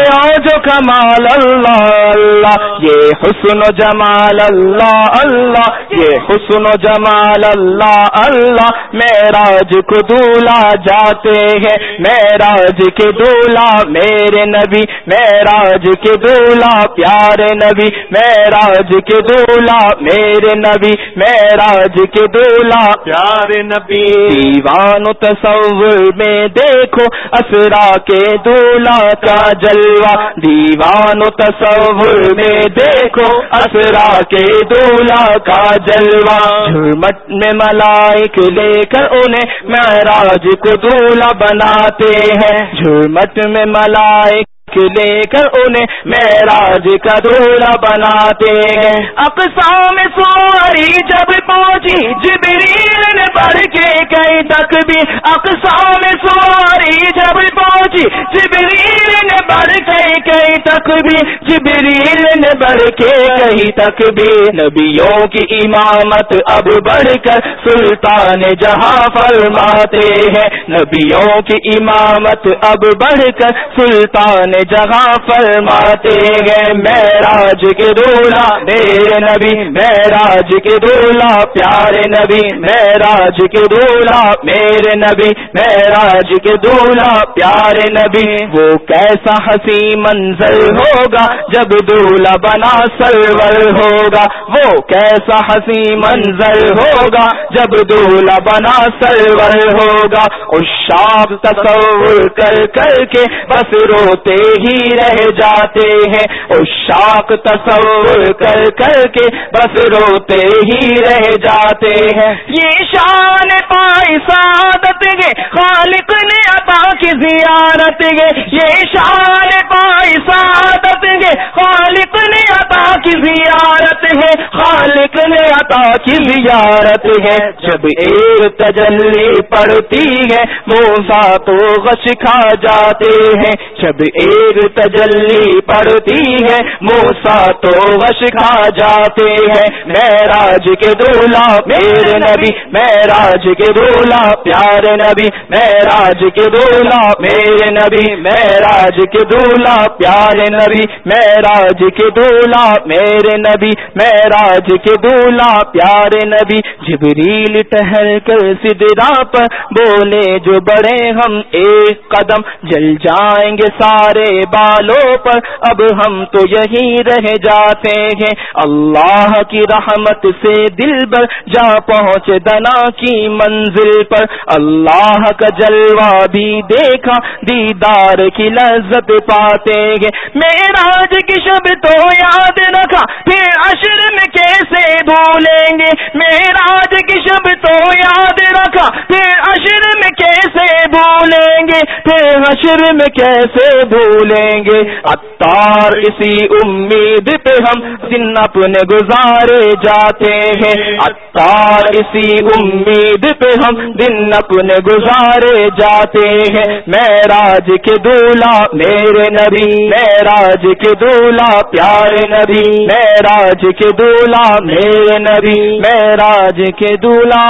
جو کمال اللہ اللہ، یہ حسن و جمال اللہ اللہ، یہ حسن و جمال اللہ اللہ، معراج کو دولہا جاتے ہیں، معراج کے دولہا میرے نبی، معراج کے دولہا پیارے نبی، معراج کے دولہا میرے نبی، معراج کے دولہا پیارے نبی۔ دیوان و تصور میں دیکھو اسرا کے دولہا کا جلوہ، دیوان و تصور میں دیکھو اسرا کے دولہا کا جلوہ، جھرمٹ میں ملائک لے کر انہیں معراج کو دولہا بناتے ہیں، جھرمٹ میں ملائک لے کر انہیں معراج کا دولہا بناتے ہیں۔ اقصی میں سواری جب پہنچی جبریل نے بڑھ کے کہیں تک بھی، اقصی میں سواری جب پہنچی جبریل نے بڑھ کے کہیں تک بھی، جبریل نے بڑھ کے کہیں تک بھی، نبیوں کی امامت اب بڑھ کر سلطان جہاں فرماتے ہیں، نبیوں کی امامت اب بڑھ کر سلطان جہاں فرماتے ہیں۔ معراج کے دولہا میرے نبی، معراج کے دولہا پیارے نبی، معراج کے دولہا میرے نبی، معراج کے دولہا پیارے نبی۔ وہ کیسا حسین منظر ہوگا جب دولہا بنا سرور ہوگا، وہ کیسا حسین منظر ہوگا جب دولہا بنا سرور ہوگا۔ عشاق تصور کر کر کے بس روتے ہی رہ جاتے ہیں، عشاق تصور کر کر کے بس روتے ہی رہ جاتے ہیں۔ یہ شان پائی سعادت ہے خالق نے عطا کی زیارت ہے، یہ شان پائی سعادت ہے خالق نے عطا کی زیارت ہے، خالق نے عطا کی زیارت ہے۔ جب ایک تجلی پڑتی ہے موسیٰ تو غش کھا جاتے ہیں، جب ایک تجلی پڑتی ہے موسیٰ تو غش کھا جاتے ہیں۔ معراج کے دولہا میرے نبی، معراج کے دولہا پیارے نبی، معراج کے دولہا میرے نبی، معراج کے دولہا پیارے نبی، معراج کے دولہا میرے نبی، معراج کے دولہا پیارے نبی۔ جبریل ٹہل کر سدرا پر بولے جو بڑے ہم ایک قدم، جل جائیں گے سارے بالوں پر اب ہم تو یہی رہ جاتے ہیں۔ اللہ کی رحمت سے دل بر جا پہنچے دنا کی منزل پر، اللہ کا جلوہ بھی دیکھا دیدار کی لذت پاتے ہیں۔ معراج کی شب تو یاد رکھا پھر عشر میں کیسے بھولیں گے، معراج کی شب تو یاد رکھا پھر عشر میں کیسے بھولیں گے، پھر عشر میں کیسے بھولیں گے۔ عطار اسی امید پہ ہم دن اپنے گزارے جاتے ہیں، عطار اسی امید پہ ہم دن اپنے گزارے جاتے ہیں۔ معراج کے دولہا میرے نبی، معراج کے دولہا پیارے نبی، معراج کے دولہا میرے نبی، معراج کے دولہا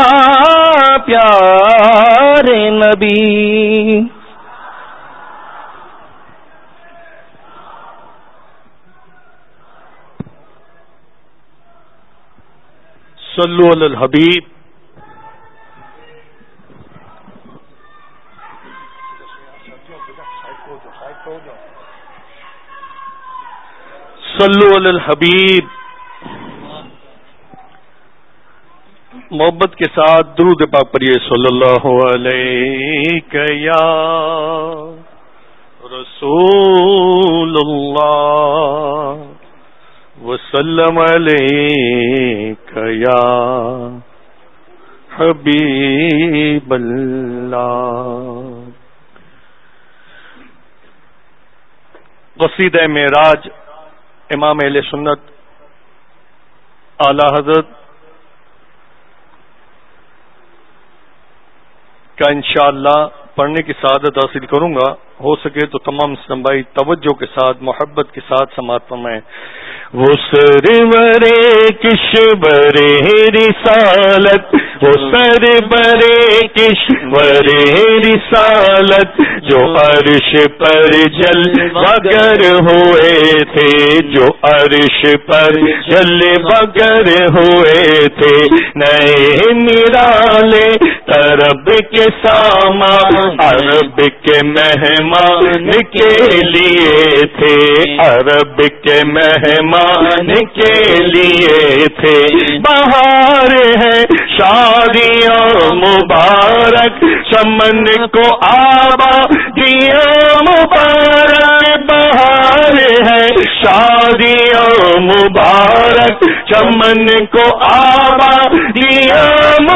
پیارے نبی۔ صلو علی الحبیب۔ صلو علی الحبیب۔ محبت کے ساتھ درود پاک پڑھیے۔ صلی اللہ علیہ یا رسول اللہ وسلم علیک یا حبیب اللہ۔ قصیدہ معراج امام اہل سنت اعلی حضرت کا انشاءاللہ پڑھنے کی سعادت حاصل کروں گا۔ ہو سکے تو تمام سنبھائی توجہ کے ساتھ محبت کے ساتھ سماعت فرمائیں۔ وہ سرورے کشورے رسالت وہ سربرے کشور رسالت جو عرش پر جل بگر ہوئے تھے، جو عرش پر جل بگر ہوئے تھے، نئے نرالے عرب کے سامان عرب کے مہمان کے لیے تھے، عرب کے مہمان کے لیے تھے۔ بہار ہے شادیاں مبارک، چمن کو آبادیاں مبارک، بہار ہے شادیاں مبارک، چمن کو آبادیاں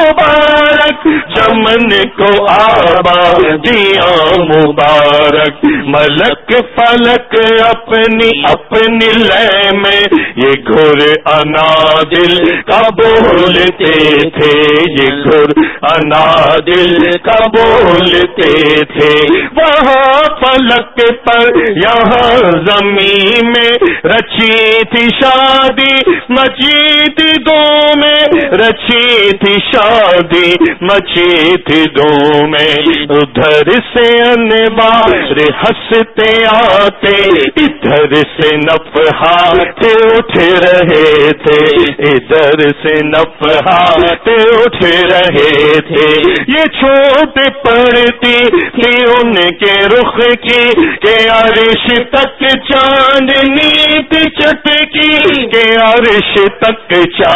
مبارک، چمن کو آبادیاں مبارک۔ ملک فلک اپنی اپنی لے میں یہ گھر انادل کا بولتے تھے، یہ گھر انادل کا بولتے تھے۔ وہاں فلک پر یہاں زمین میں رچی تھی شادی، مچی تھی دو میں رچی تھی شادی، مچی تھی دو میں۔ ادھر سے انوار ہنستے آتے، ادھر سے نفحات اٹھ رہے تھے، ادھر سے نفحات اٹھ رہے تھے۔ یہ چھوٹ پڑتی تھی ان کے رخ کی کہ عرش تک چاندنی تھی چٹکی، کہ عرش تک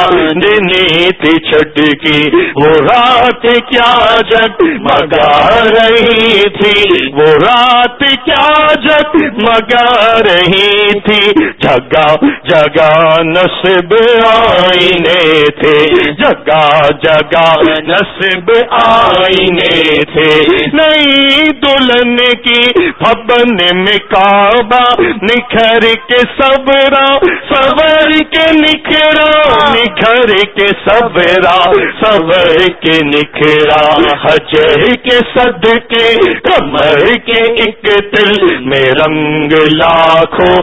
چاندنی تھی چٹکی۔ وہ رات کیا جگمگا رہی تھی، وہ رات کیا جگمگا رہی تھی، جگہ جگہ نصب آئینے تھے، جگہ جگہ نصب آئینے تھے۔ نئی دلہن کی بھون میں کعبہ نکھر کے صبرا صبر کے نکھرا، نکھر کے صبرا صبر کے نکھرا۔ حجر کے صدقے کمر کے ایک دل میں رنگ لاکھوں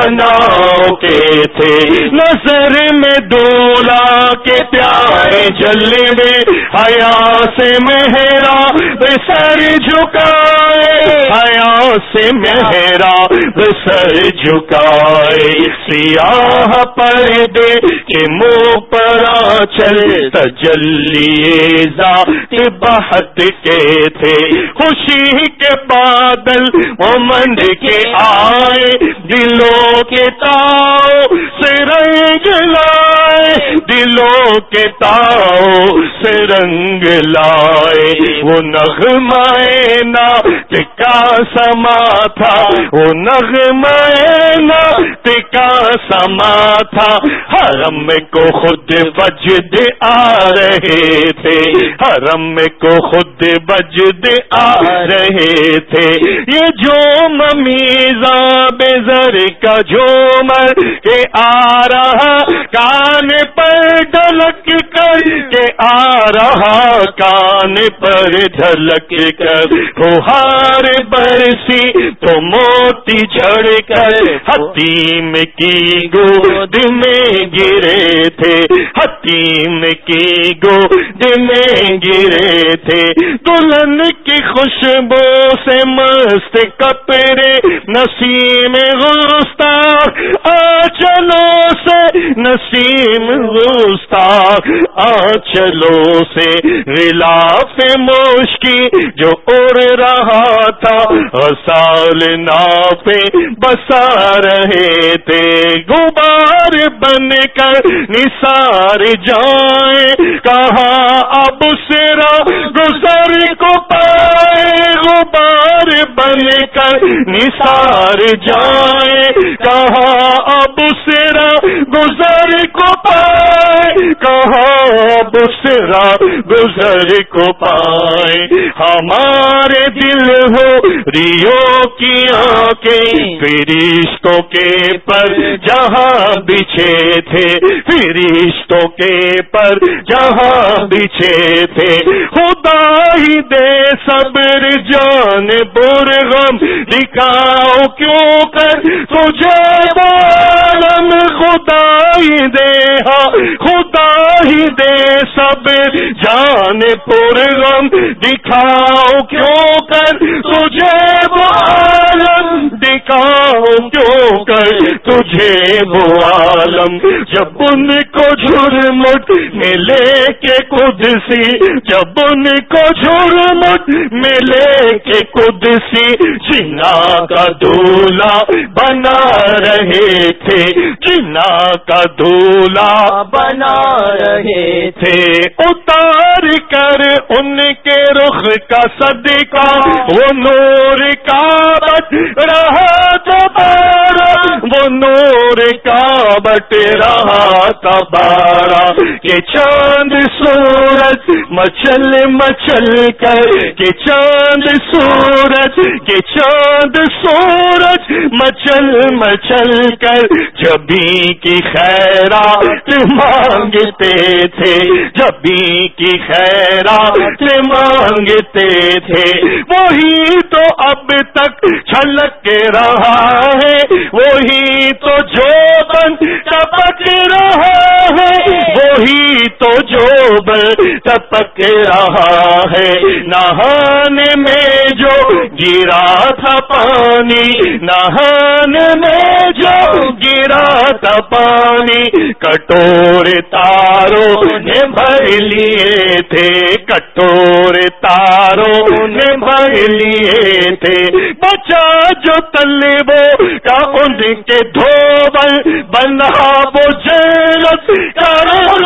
بناؤ کے تھے، نظر میں دولا کے پیارے جلوے حیا سے مہرا سر جھکائے، حیا سے مہرا سر جھکائے۔ سیاہ پردے کے منہ پر آنچل تجلی ذات بہت کے تھے، خوشی کے بادل امنڈ کے آئے، دلوں کے تاؤ سے رنگ لائے، دلوں کے تاؤ سے رنگ لائے۔ وہ نغمہ نعت کا سما تھا، وہ نغمہ نعت کا سما تھا، حرم کو خود وجد آ رہے تھے، حرم کو خود وجد آ رہے تھے۔ یہ جو میزا بے زر کا جھومر کے آ رہا کان پر ڈھلک کر کے آ رہا کان پر ڈھلک کر، فہار برسی تو موتی جھڑ کر حتیم کی گود میں گرے تھے، حتیم کی گود میں گرے تھے۔ دلہن کی خوشبو سے مست کپڑے نسیم گستاخ آنچلوں سے، نسیم گستاخ آنچلوں سے، غلاف مشکی جو اڑ رہا تھا غسال ناپے بسا رہے تھے۔ غبار بن کر نثار جائیں کہاں اب سرا گزر کو پائے، غبار بن کر نثار جائیں کہاں اب سرا گزر کو پائے، کہاں اب سرا گزر کو پائے۔ ہمارے دل ہو ریو کی آنکھیں فرشتوں کے پر جہاں بچھے تھے، فرشتوں کے پر جہاں بچھے تھے۔ خدا ہی دے صبر جان برغم دکھاؤ کیوں کر تجھے عالم، خدا ہی دے ہاں خدا ہی دے سب جان پر غم دکھاؤ کیوں کر تجھے وہ عالم دکھاؤ کیوں کر تجھے وہ عالم جب ان کو جھرمٹ میں لے کے قدسی جب ان کو جھرمٹ میں لے کے قدسی جنا کا دولہ بنا رہے تھے جنا کا دولہ بنا رہے تھے اتار کر ان کے رخ کا صدقہ وہ نور کا بٹ رہا تبارا وہ نور کا بٹ رہا تبارا کہ چاند سورج مچل مچل کر کہ چاند سورج کہ چاند سورج مچل مچل کر جبھی کی خیرات مانگتے تھے جبھی کی خیرات مانگتے تھے وہی تو اب تک چھلک رہا ہے وہی تو جو بن ٹپک رہا ہے وہی تو جو بن ٹپک رہا ہے نہانے میں جو گرا تھا پانی نہانے میں جو گرا تھا پانی کٹور تاروں نے بھر لیے تھے کٹور تاروں نے بھر لیے تھے بچا جو طلبوں کا ان کے دھوبل بنا وہ جنت کرن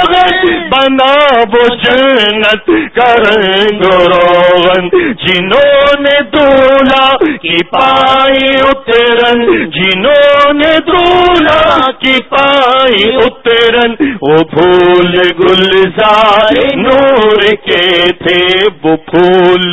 بنا وہ جنت کرن روغن جنہوں نے دولا کی پائی اترن جنہوں نے دولا کی پائی اترن وہ پھول گلزار نور کے تھے وہ پھول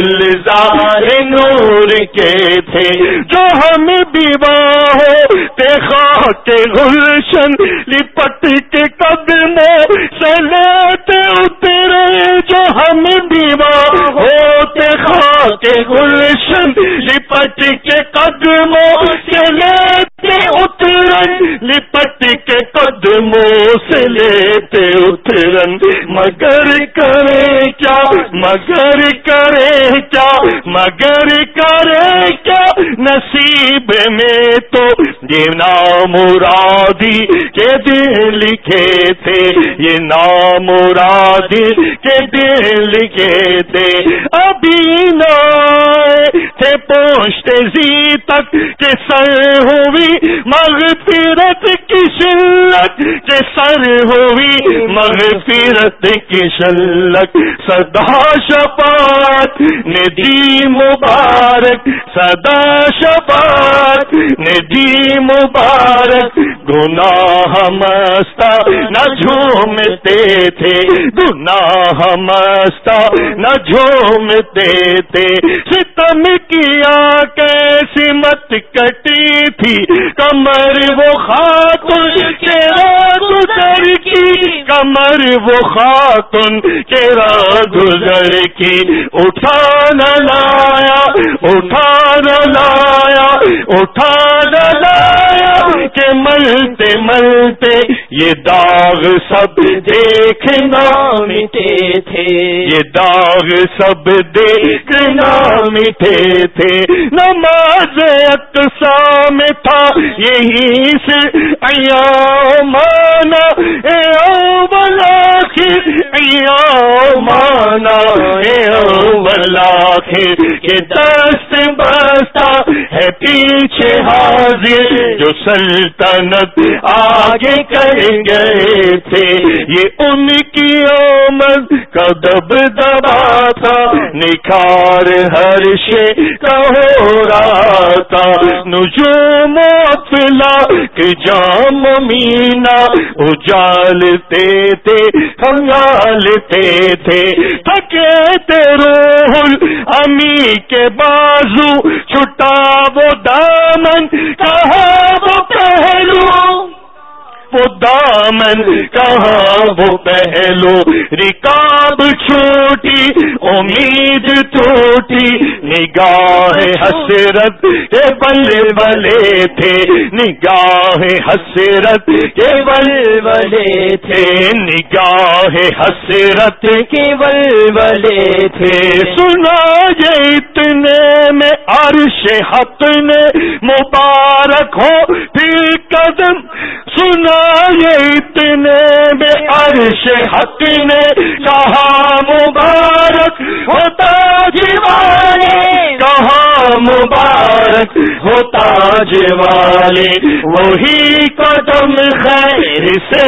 گلزار نور کے تھے جو ہم بیواہ ہوتے خاک گلشن لپٹ کے قدموں سے لیتے اترے جو ہم بیواہ ہوتے خاک گلشن لپٹ کے قدموں سے لیتے اترن لپٹ کے قدموں سے لیتے اترن مگر کرے کیا مگر کرے کیا مگر کرے کیا نصیب میں تو یہ نامرادی کے دل لکھے تھے یہ نامرادی کے دل لکھے تھے ابھی نہ تھے پہنچتے زی تک کہ سر ہوئی مغفرت کی شلت کہ سر ہوئی مغفرت کی شلت صدا شفاعت نے دی مبارک صدا شفاعت نے دی مبارک گناہ مستا نہ جھومتے تھے گناہ مستا نہ جھومتے تھے ستم کیا کیسی مت کٹی تھی کمر وہ خاتون کے راہ گزر کی کمر وہ خاتون کے راہ گزر کی اٹھا نہ لایا اٹھا نہ لایا اٹھا نہ لایا کہ ملتے ملتے یہ داغ سب دیکھنا مٹے تھے یہ داغ سب دیکھنا مٹے تھے نماز اقصا میں تھا یہی سے ایامانا اے اول آخر ایامانا اے اول آخر کہ دست بستا ہے پیچھے حاضر جو سلطنت آگے کر گئے تھے یہ ان کی آمد کا دبدبا تھا نکھار ہر شے کا ہو رہا تھا نجوم افلاک جام مینا اجالتے تھے کھنگالتے تھے تھکے تھے روح امی کے بازو چھٹا وہ دامن کہا وہ پہلو وہ دامن دامن کہاں وہ پہلو رکاب چھوٹی امید ٹوٹی نگاہ حسرت کے بلبلے تھے نگاہ حسرت کے بلبلے تھے نگاہ حسرت کے بلبلے تھے سنا یہ اتنے میں عرش حق نے مبارک ہو پھر قدم سنا یہ اتنے میں عرش حق نے کہا مبارک ہوتا جوالے کہا مبارک ہوتا جوالے وہی قدم خیر سے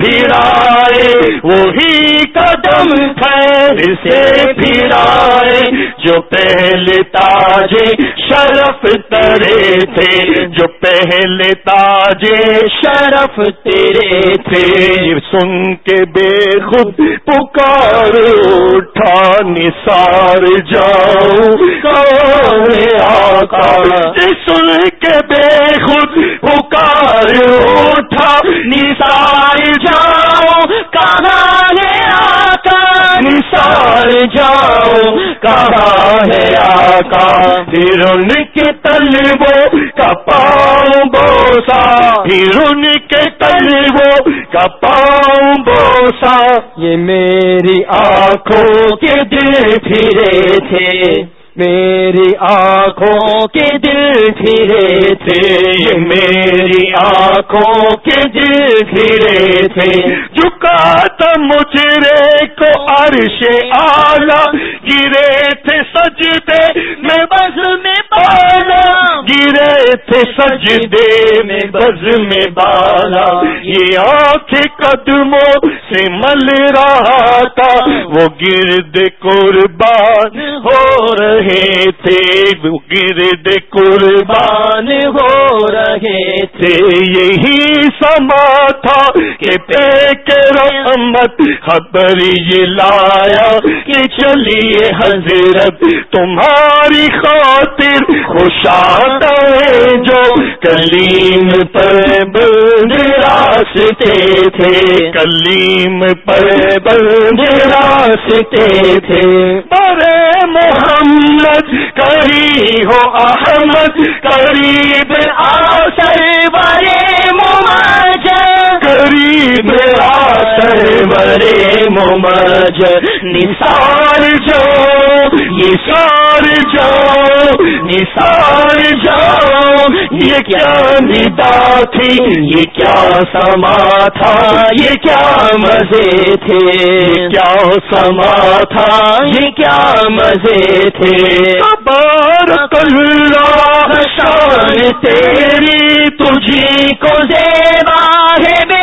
پھرائے وہی قدم خیر سے پھرائے جو پہلے تاج شرف ترے تھے جو پہلے تاج شرف تیرے تھے سن کے بے خود پکار اٹھا نثار جاؤ کون آقا سن کے بے خود پکار اٹھا نثار جاؤ کہاں ہے آقا نثار جاؤ کہاں ہے آقا پھر ان کے طلبوں کا پاؤں بوسا پھر ان کے طلبوں کا پاؤں بوسا یہ میری آنکھوں کے دل پھرے تھے میری آنکھوں کے دل پھرے تھے یہ میری آنکھوں کے دل پھرے تھے جھکا تھا مجرے کو عرش اعلیٰ گرے تھے سجدے میں بز میں بالا گرے تھے سجدے میں بز میں بالا یہ آنکھیں قدموں سے مل رہا تھا وہ گرد قربان ہو رہے تھے وہ گرد قربان ہو رہے تھے یہی سما تھا کہ پہ کے رحمت خبر یہ لایا کہ چلیے حضرت تمہاری خاطر خوشاد ہے جو کلیم پر بند راستے تھے کلیم پر بند راستے تھے برے محمد کری ہو احمد قریب آسر برے مماج قریب آسر برے مماج نثار جاؤ نثار جاؤ نثار جاؤ یہ کیا ندا تھی یہ کیا سما تھا یہ کیا مزے تھے کیا سما تھا یہ کیا مزے تھے تبارک اللہ شان تیری تجھی کو زیبا ہے بے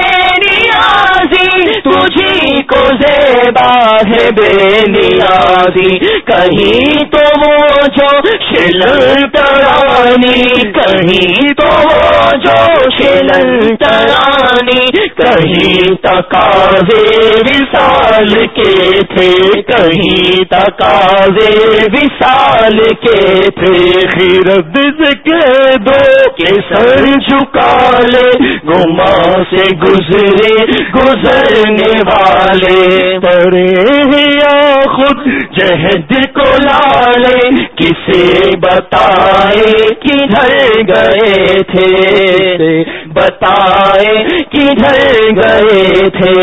نیازی تجھی کو زیبا ہے بے نیازی کہیں تو وہ جو شلن ترانی کہیں تو وہ جو شلن ترانی کہیں تقاضے وصال کے تھے کہیں تقاضے وصال کے تھے خیرت کے دو کے سر جھکا لے گما سے گزرے گزرنے والے پڑے یا خود جہد کو لالے کسے بتائے کدھر گئے تھے بتائے کدھر گئے تھے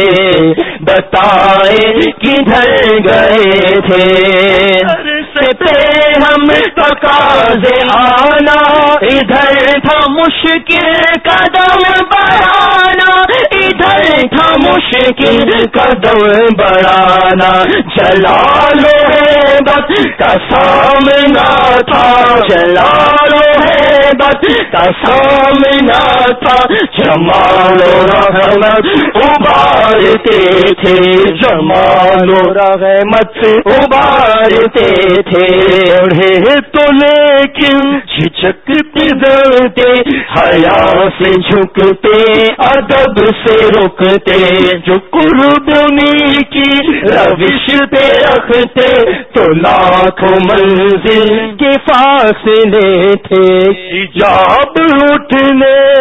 بتائے کدھر گئے تھے سے پہ ہم تقاضے آنا ادھر تھا مشکل قدم بڑھانا ادھر تھا مشکل قدم بڑھانا جلال و ہیبت کا سامنا تھا جلال و ہیبت کا سامنا تھا جمال و رحمت ابارتے تھے جمال و رحمت ابارتے تھے پڑھے تو لیکن جھجکتے ڈرتے حیا سے جھکتے ادب سے رکتے جو قربانی کی روش پہ رکھتے تو لاکھوں منزل کے فاصلے تھے حجاب اٹھنے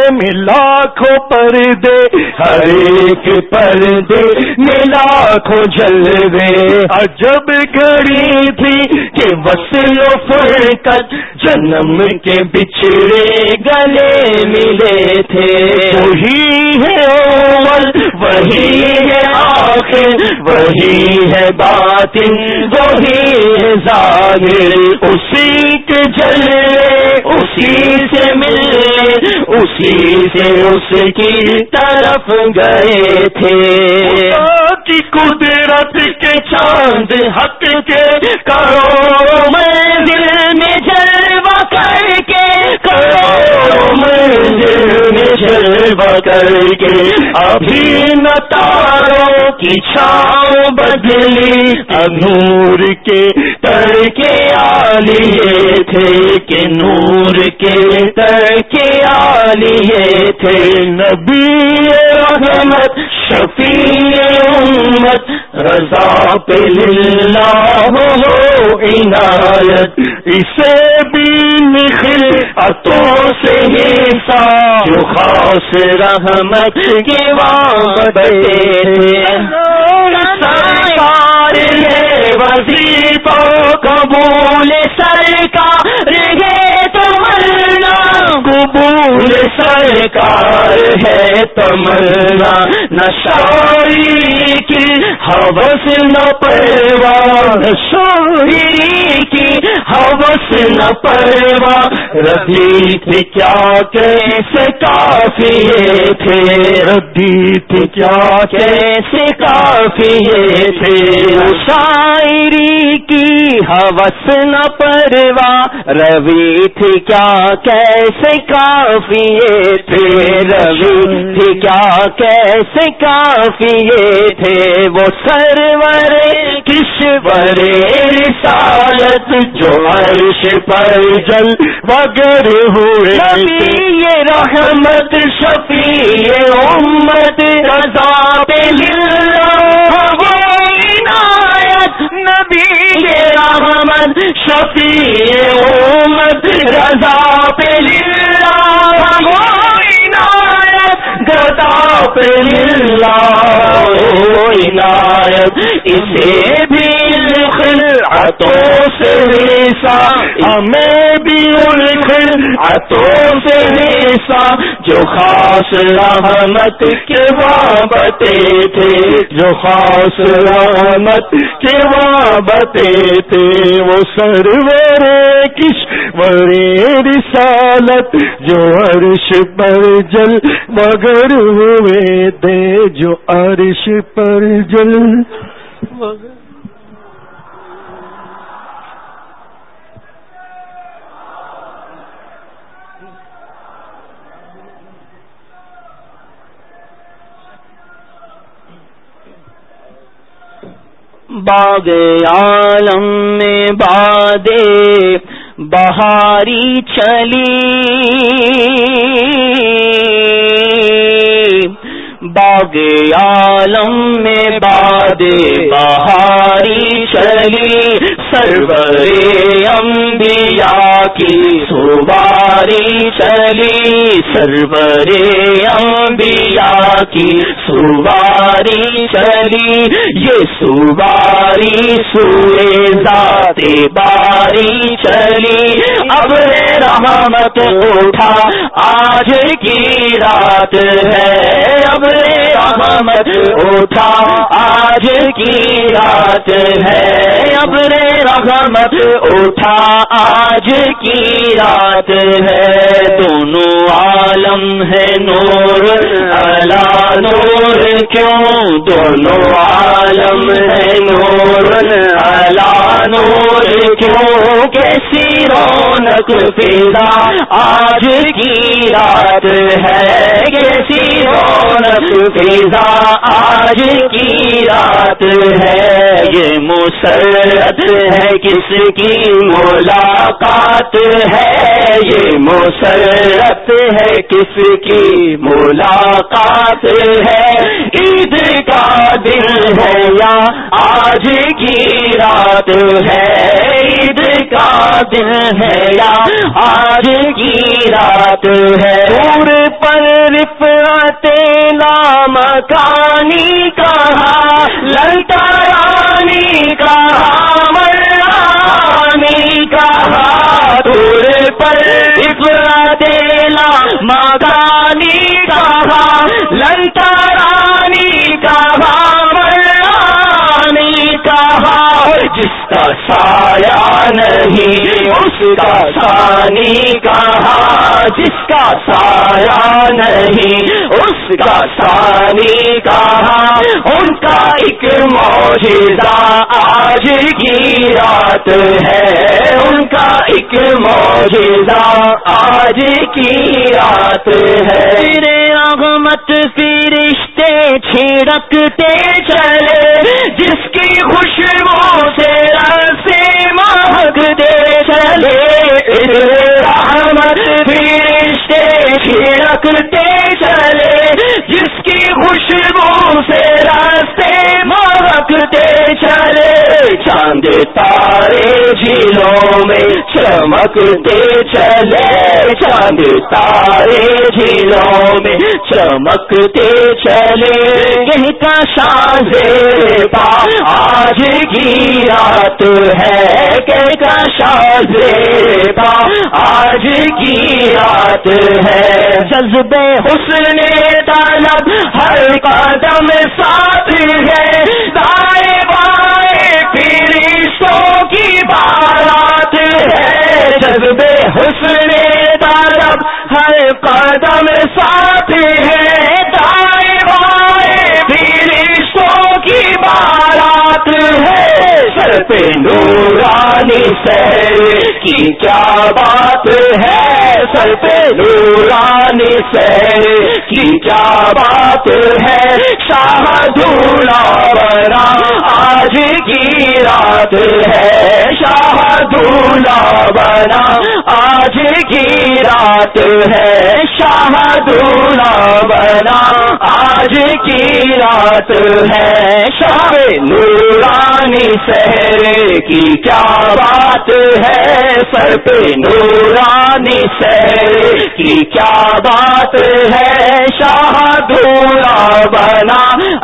میں لاکھوں پردے، ہر ایک پردے میں لاکھوں جلوے. عجب گھڑی تھی کہ وصل و فرقت جنم کے بچھڑے گلے ملے تھے. وہی ہے اول وہی ہے آخر، وہی ہے باطن وہی ہے ظاہر. اسی کے جلوے اسی سے ملے اسی سے اس کی طرف گئے تھے. کی قدرت کے چاند حق کے کروڑوں منزل میں جلوہ کر کے، کروڑوں منزل میں جلوہ کر کے. ابھی نہ تاروں کی چھاؤں بدلی، نور کے تڑکے آلیے تھے کہ نور کے تڑکے آلیے تھے. نبی رحمت شفیع امت رضا پہ للہ ہو عنایت. اسے بھی نخل عطوں سے ہی سا جو خاص رحمت کے وعدے تھے. سرکار ہے وظیفہ قبول، سرکار ہے تمنا قبول، سرکار ہے تمنا. نہ شاعری کی ہوس نہ پرواہ، نہ شاعری کی ہوس نہ پرواہ. ردی تھی کیا کیسے کافیے تھے، ردی تھی کیا کیسے کافیے تھے. شاعری کی ہوس نہ پرواہ، روی تھی کیا کیسے کافیے تھے، روی تھی کیا کیسے کافیے تھے. وہ سرور کشور رسالت جو عرش پر جل وگر ہوئے. نبی رحمت شفیع امت رضا پہ للہ وہ عنایت. نبی رحمت شفیع امت رضا پہ للہ وہ عنایت. گدا پہ للہ وہ عنایت. اسے بھی خلعتوں سے حصہ، ہمیں بھی ان خلعتوں سے حصہ جو خاص رحمت کے وابطے تھے، جو خاص رحمت کے وابطے تھے. وہ سرور کشور رسالت جو عرش پر جل مگر ہوئے تھے، جو عرش پر جل مگر. باغ عالم میں بادے بہاری چلی، باغ عالم میں بادے بہاری چلی. سرور انبیاء کی سواری چلی، سرور انبیاء کی سواری چلی. یہ سواری سوئے ذات باری چلی. اب رحمت اٹھا آج کی رات ہے، اب رحمت اٹھا آج کی رات ہے، اب رحمت اٹھا آج کی رات ہے. دونوں عالم ہے نور اعلی نور کیوں، دونوں عالم ہے نور اعلی نور کیوں. کیسی رونق پیدا آج کی رات ہے، کیسی رونق پیدا آج کی رات ہے. یہ مسرت ہے کس کی ملاقات ہے، یہ مسرت ہے کس کی ملاقات ہے. عید کا دن ہے یا آج کی رات ہے، عید کا دن ہے یا آج کی رات ہے. دور پر رفعت لامکانی کہا، للکرانی کہا، مرانی کہا، طور پر رفعت لامکانی کہا، للکرانی کہا، مرانی کہا، جس کا سایہ نہیں اس کا ثانی کہا، جس کا سایہ نہیں اس کا ثانی کہا، ان کا ایک معجزہ آج کی رات ہے، ان کا ایک معجزہ آج کی رات ہے، تیرے رحمت فرشتے چھڑکتے چلے، جس کی خوشبو سے راستے مہکتے چلے، رحمت فرشتے چھڑکتے چلے، جس کی خوشبو سے راستے مہکتے چلے، چاند تارے جھیلوں میں چمکتے چلے، چاند تارے جھیلوں میں چمکتے چلے، یہ کا شاہ پا آج کی رات ہے، کہ کا شاہ پا آج کی رات ہے، جذبے حسن طلب ہر قدم ساتھ ہے، دائیں بائیں فرشتوں کی بارات ہے، جذبے حسن طلب ہر قدم ساتھ ہے، دائیں بائیں فرشتوں کی بارات ہے، سر پہ نورانی سیر کی کیا بات ہے، سر پہ نورانی سیر کی کیا بات ہے، شاہ دولہ بنا آج کی رات ہے، شاہ دولہ بنا آج کی رات ہے، شاہ دولہ بنا آج کی رات ہے، شاہ نورانی سہرے کی کیا بات ہے، سر پہ نورانی سہرے کی کیا بات ہے، شاہ دولہ بنا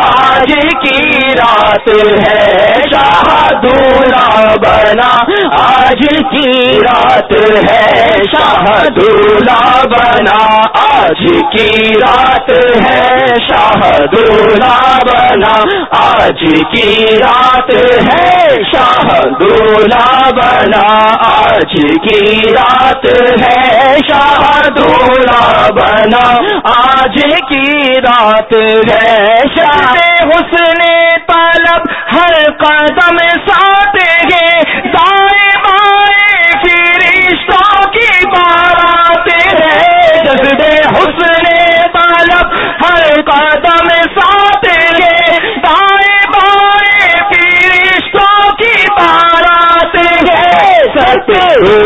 آج کی رات ہے، شاہ دولہ بنا آج کی رات ہے، شاہ دولہ بنا آج کی رات ہے، شاہ دولہ بنا آج کی رات ہے، شاہ دولہ بنا آج کی رات ہے، شاہ دولہ بنا آج کی رات ہے، شاہ حسن طلب ہر قدم ساتھ ہے، دائیں بائیں فرشتوں کی بارات ہے، جذبے حسن طلب ہر قدم ساتھ ہے، دائیں بائیں فرشتوں کی بارات ہے، سر پہ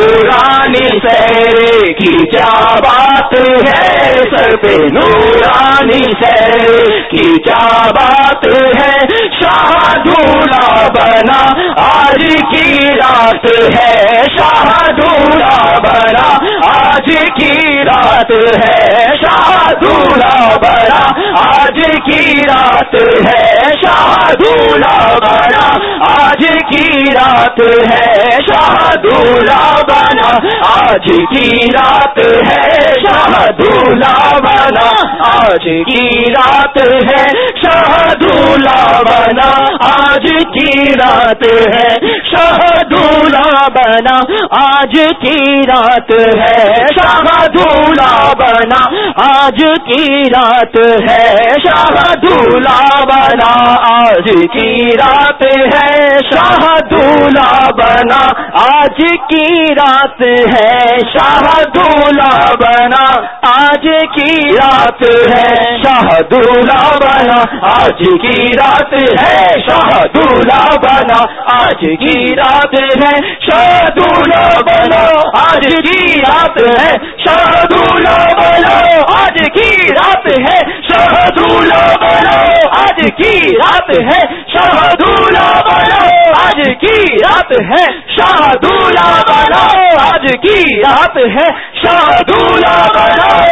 نورانی سہرے کی کیا بات ہے، سر پہ نورانی سہرے کی کیا بات ہے، شاہ دولہ بنا آج کی رات ہے، شاہ دولہ بنا آج کی رات ہے، شاہ دولہ بنا آج کی رات ہے، شاہ دولہ بنا آج کی رات ہے، شاہ دولہ بنا آج کی رات ہے، شاہ دولہ بنا آج کی رات ہے، شاہ دولہ بنا آج کی رات ہے، شاہ دولہ بنا آج کی رات ہے، شاہ دولہ بنا آج کی رات ہے، شاہ دولہ بنا آج کی رات ہے، شاہ دولہ بنا آج کی رات ہے، شاہ دولہ بنا آج کی رات ہے، شاہ دولہ بنا آج کی رات ہے، شاہ دولہ بنا آج کی رات ہے، شاہ دولہ بنا آج کی رات ہے، شاہ دولہ بنا آج کی رات ہے، شاہ دولہ بنا آج کی رات ہے، شاہ دولہ بنا آج کی رات ہے، شاہ دولہ بنا آج کی رات ہے، شاہ دولہ بنا آج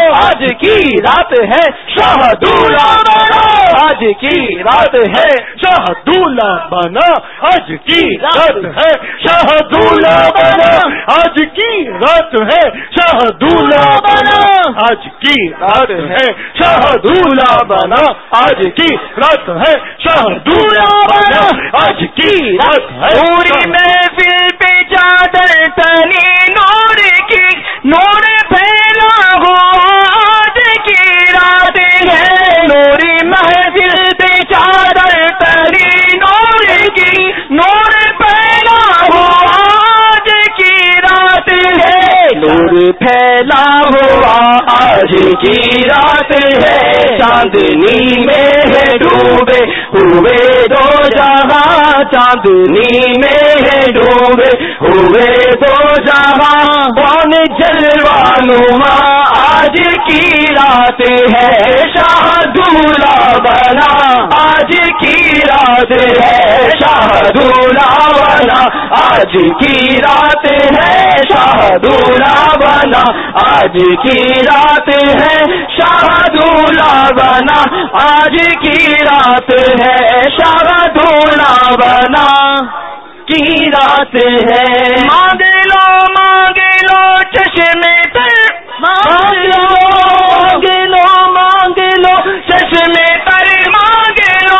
آج کی رات ہے شاہدولہ بنا آج کی رات ہے شاہدولہ بنا آج کی رات ہے شاہدولہ بنا آج کی رات ہے شاہدولہ بنا آج کی رات ہے شاہدولہ بنا آج کی رات ہے شاہدولہ بنا آج کی رات ہے پوری محفل پہ چادر تنی نور کی نور پھیلا ہو آج کی رات ہے نوری محفل پہ چادر تنی نور کی نور پھیلا ہو آج کی رات ہے نور پھیلا ہوا آج کی رات ہے چاندنی میں ہے ڈوبے ہوئے دو جہاں چاندنی میں ہے ڈوبے ہوئے دو جہاں کون جلوانما آج کی رات ہے شاہدولہ بنا آج کی رات ہے شاہدولہ بنا آج کی رات ہے شاہدولہ بنا آج کی رات ہے شاہدولہ بنا آج کی رات ہے شاہدولہ بنا کی رات ہے مانگ لو مانگ لو چشمے تر مانگ لو مانگ لو مانگ لو چشمے تر مانگ لو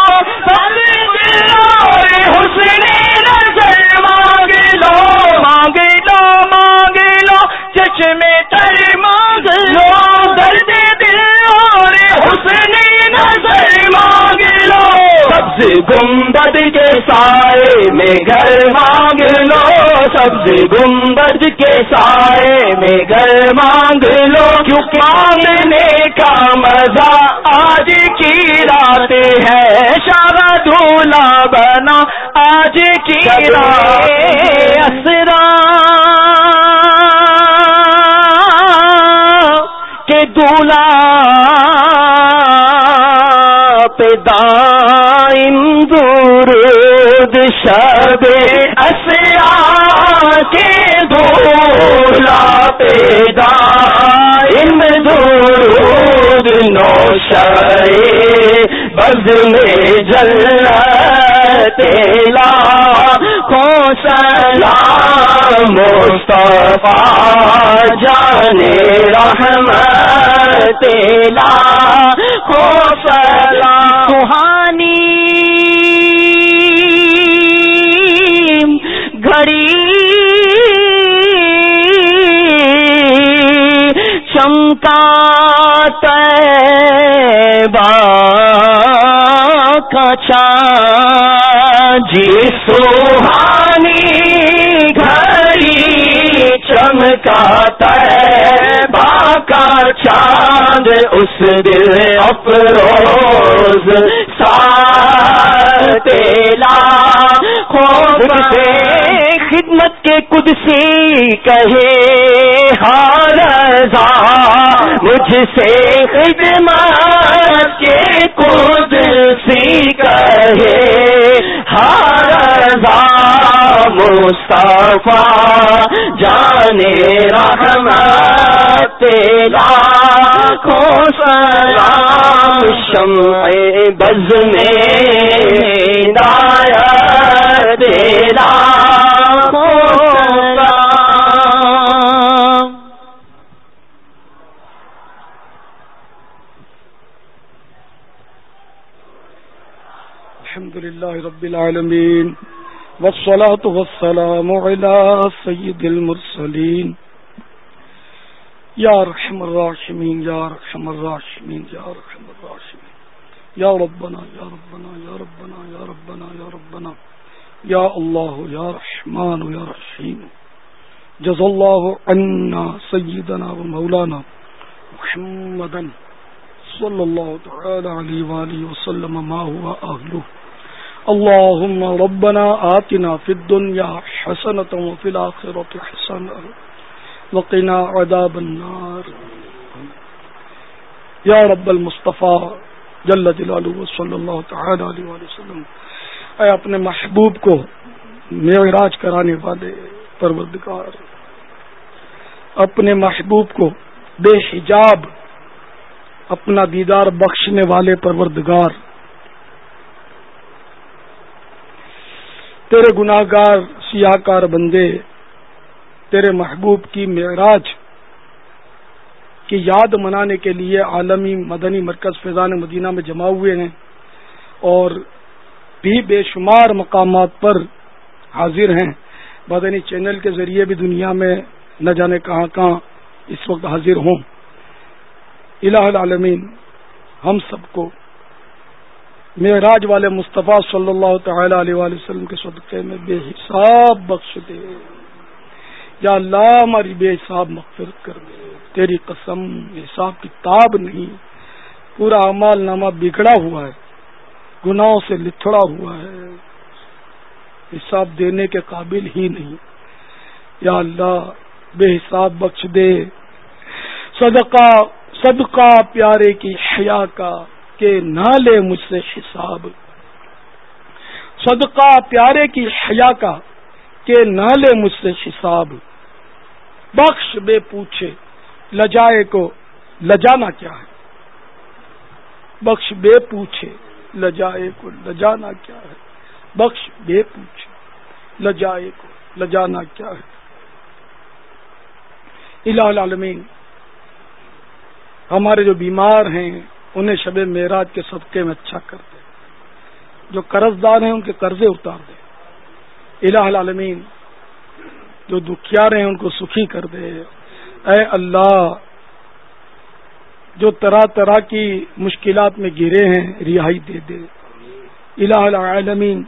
اور حسن نظر مانگ لو مانگ لو مانگ لو چشمے تر مانگ لو درد دل اور حسن نظر مانگ لو سبز گنبد کے سائے میں گھر مانگ لو سبز گنبد کے سائے میں گھر مانگ لو کیوں مانگنے کا مزہ آج کی رات ہے شاہدولہ بنا آج کی رات اسرا کے دولہ پہ دائم درود شب اسرا کے دولہ پہ دائم درود نوشے بز میں جلت لاکھوں سلام مصطفیٰ جانے رحمت لاکھوں سلام سہانی گھڑی چمکا طیبہ کا چاند جی سہانی گھڑی چمکا طیبہ کا چاند اس دل افروز ساتھ لاکھوں خدمت کے قدسی کہے ہر رضا مجھ سے خدمت کے قدسی کہے ہر رضا مصطفیٰ جانے رحمت لاکھوں سلام شمع بز میں ہدایت لاکھوں سلام الحمد لله رب العالمين والصلاة والسلام على سيد المرسلين يا رحم الراحمين يا رحم الراحمين يا رحم الراحمين يا ربنا يا ربنا يا ربنا يا ربنا يا ربنا يا الله يا رحمن يا رحيم جزا الله عنا سيدنا ومولانا محمدا صلى الله تعالى عليه وآله وسلم ما هو أهله اللهم ربنا آتنا في الدنيا حسنة وفي الآخرة حسنة وقنا عذاب النار یا رب المصطفیٰ جل جلالہ صلی اللہ تعالی علیہ وآلہ وسلم، اے اپنے محبوب کو معراج کرانے والے پروردگار، اپنے محبوب کو بے حجاب اپنا دیدار بخشنے والے پروردگار، تیرے گناہگار سیاہکار بندے تیرے محبوب کی معراج کی یاد منانے کے لیے عالمی مدنی مرکز فیضان مدینہ میں جمع ہوئے ہیں، اور بھی بے شمار مقامات پر حاضر ہیں، مدنی چینل کے ذریعے بھی دنیا میں نہ جانے کہاں کہاں اس وقت حاضر ہوں۔ الہ العالمین ہم سب کو معراج والے مصطفیٰ صلی اللہ تعالی علیہ وآلہ وسلم کے صدقے میں بے حساب بخش دے۔ یا اللہ ہماری بے حساب مغفرت کر دے، تیری قسم حساب کتاب نہیں، پورا اعمال نامہ بگڑا ہوا ہے، گناہوں سے لتھڑا ہوا ہے، حساب دینے کے قابل ہی نہیں۔ یا اللہ بے حساب بخش دے، صدقہ صدقہ پیارے کی حیا کا کہ نہ لے مجھ سے حساب، صدقہ پیارے کی حیا کا کہ نہ لے مجھ سے حساب، بخش بے پوچھے لجائے کو لجانا کیا ہے، بخش بے پوچھے لجائے کو لجانا کیا ہے، بخش بے پوچھے لجائے کو لجانا کیا ہے۔ الہ العالمین ہمارے جو بیمار ہیں انہیں شب معراج کے صدقے میں اچھا کر دے، جو قرض دار ہیں ان کے قرضے اتار دے۔ الہ العالمین جو دکھیار ہیں ان کو سخی کر دے۔ اے اللہ جو طرح طرح کی مشکلات میں گرے ہیں رہائی دے دے۔ الہ العالمین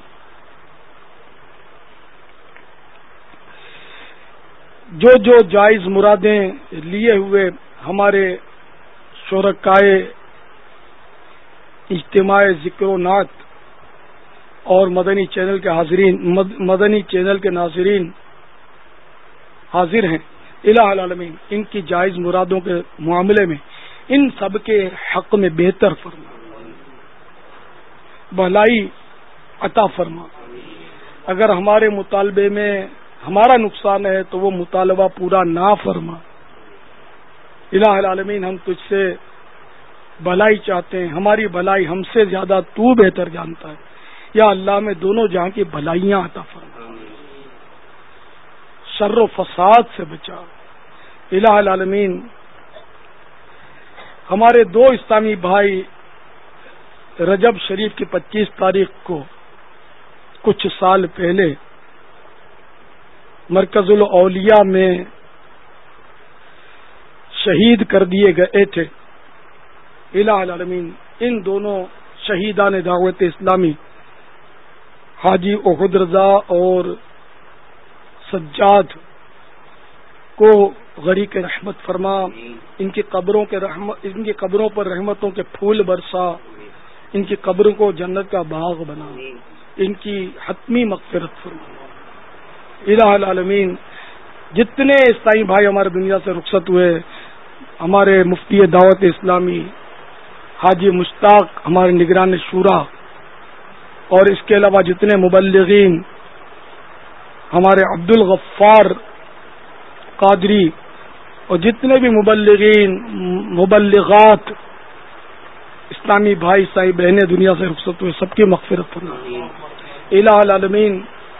جو جو جائز مرادیں لیے ہوئے ہمارے شرکائے اجتماع ذکر و نعت اور مدنی چینل کے حاضرین مدنی چینل کے ناظرین حاضر ہیں، الہ العالمین ان کی جائز مرادوں کے معاملے میں ان سب کے حق میں بہتر فرما، بھلائی عطا فرما۔ اگر ہمارے مطالبے میں ہمارا نقصان ہے تو وہ مطالبہ پورا نہ فرما۔ الہ العالمین ہم تجھ سے بھلائی چاہتے ہیں، ہماری بھلائی ہم سے زیادہ تو بہتر جانتا ہے۔ یا اللہ میں دونوں جہاں کی بھلائیاں عطا فرما، شر و فساد سے بچا۔ الہ العالمین ہمارے دو اسلامی بھائی رجب شریف کی پچیس تاریخ کو کچھ سال پہلے مرکز الاولیاء میں شہید کر دیے گئے تھے۔ الہ العالمین ان دونوں شہیدان دعوت اسلامی حاجی احد رضا اور سجاد کو غریق رحمت فرما، ان کی قبروں کے رحمت ان کی قبروں پر رحمتوں کے پھول برسا، ان کی قبروں کو جنت کا باغ بنا، ان کی حتمی مغفرت فرما۔ الہ العالمین جتنے عیسائی بھائی ہمارے دنیا سے رخصت ہوئے، ہمارے مفتی دعوت اسلامی حاجی مشتاق ہمارے نگران شورا، اور اس کے علاوہ جتنے مبلغین ہمارے عبد الغفار قادری اور جتنے بھی مبلغین مبلغات اسلامی بھائی عیسائی بہنیں دنیا سے رخصت ہوئے، سب کی مغفرت فرما۔ الہ العالمین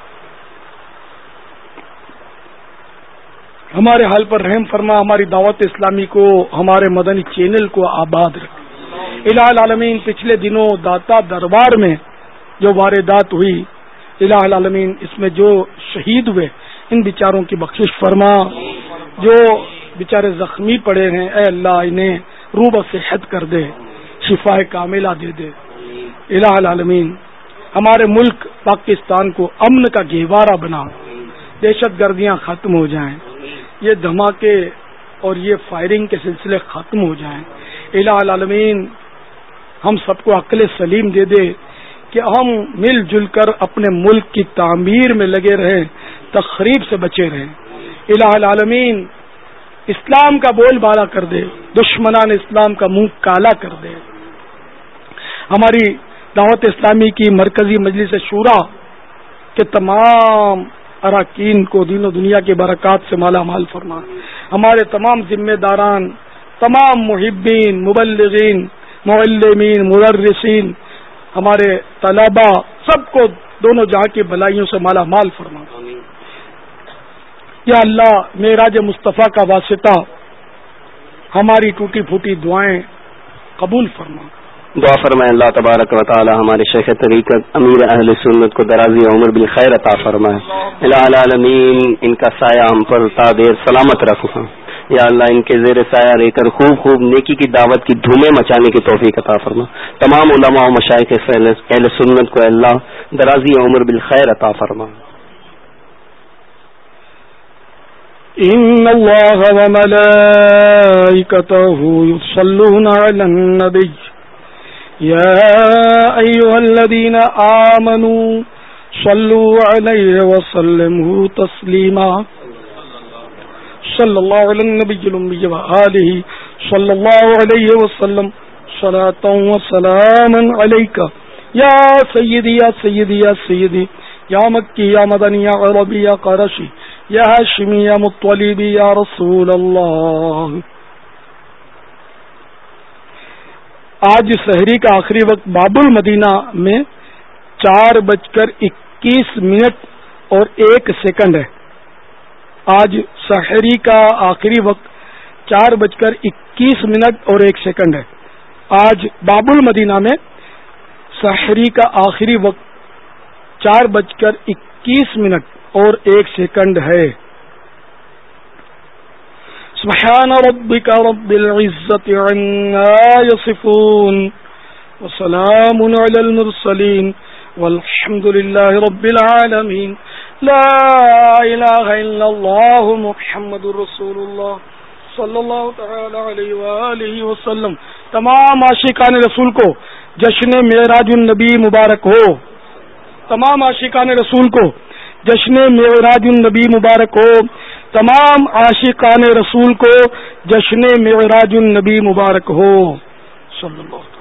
ہمارے حال پر رحم فرما، ہماری دعوت اسلامی کو ہمارے مدنی چینل کو آباد رکھ۔ الہ العالمین پچھلے دنوں داتا دربار میں جو واردات ہوئی، الہ العالمین اس میں جو شہید ہوئے ان بیچاروں کی بخشش فرما، جو بیچارے زخمی پڑے ہیں اے اللہ انہیں روح و صحت کر دے، شفا کاملہ دے دے۔ الہ العالمین ہمارے ملک پاکستان کو امن کا گہوارہ بنا، دہشت گردیاں ختم ہو جائیں، یہ دھماکے اور یہ فائرنگ کے سلسلے ختم ہو جائیں۔ الہ العالمین ہم سب کو عقل سلیم دے دے کہ ہم مل جل کر اپنے ملک کی تعمیر میں لگے رہیں، تخریب سے بچے رہیں۔ الہ العالمین اسلام کا بول بالا کر دے، دشمنان اسلام کا منہ کالا کر دے۔ ہماری دعوت اسلامی کی مرکزی مجلس شورا کے تمام اراکین کو دین و دنیا کی برکات سے مالا مال فرما، ہمارے تمام ذمہ داران، تمام محبین، مبلغین، معلمین، مدرسین، ہمارے طلباء، سب کو دونوں جہاں کی بلائیوں سے مالا مال فرما۔ یا اللہ معراج مصطفیٰ کا واسطہ ہماری ٹوٹی پھوٹی دعائیں قبول فرما۔ دعا فرمائے اللہ تبارک و تعالی ہمارے شیخ طریقت امیر اہل سنت کو درازی عمر بالخیر عطا فرمائے۔ الہ العالمین ان کا سایہ ہم پر تا دیر سلامت رکھو۔ یا اللہ ان کے زیر سایہ رہ کر خوب خوب نیکی کی دعوت کی دھومیں مچانے کی توفیق عطا فرما۔ تمام علماء و مشائخ اہل سنت کو اللہ درازی عمر بالخیر عطا فرما۔ ان اللہ وملائکتہ یصلون علی النبی یا ایھا الذین آمنوا صلوا علیہ وسلموا تسلیما۔ صلی اللہ علی النبی الأمی وآلہ صلی اللہ علیہ وسلم صلاۃ و سلاما علیک یا سیدی یا سیدی یا سیدی یا مکی یا مدنی یا عربی یا قرشی یا ہاشمی یا مطلبی یا رسول اللہ۔ آج سحری کا آخری وقت باب المدینہ میں چار بج کر اکیس منٹ اور ایک سیکنڈ ہے۔ آج سحری کا آخری وقت چار بج کر اکیس منٹ اور ایک سیکنڈ ہے۔ آج باب المدینہ میں سحری کا آخری وقت چار بج کر اکیس منٹ اور ایک سیکنڈ ہے۔ سبحان ربک رب العزت عما یصفون وسلام علی المرسلین والحمد للہ رب العالمین۔ لا الہ الا اللہ محمد رسول اللہ صلی اللہ تعالی علیہ وآلہ وسلم۔ تمام عاشقان رسول کو جشن معراج النبی مبارک ہو۔ تمام عاشقان رسول کو جشن معراج النبی مبارک ہو۔ تمام عاشقان رسول کو جشن معراج النبی مبارک ہو۔ صلی اللہ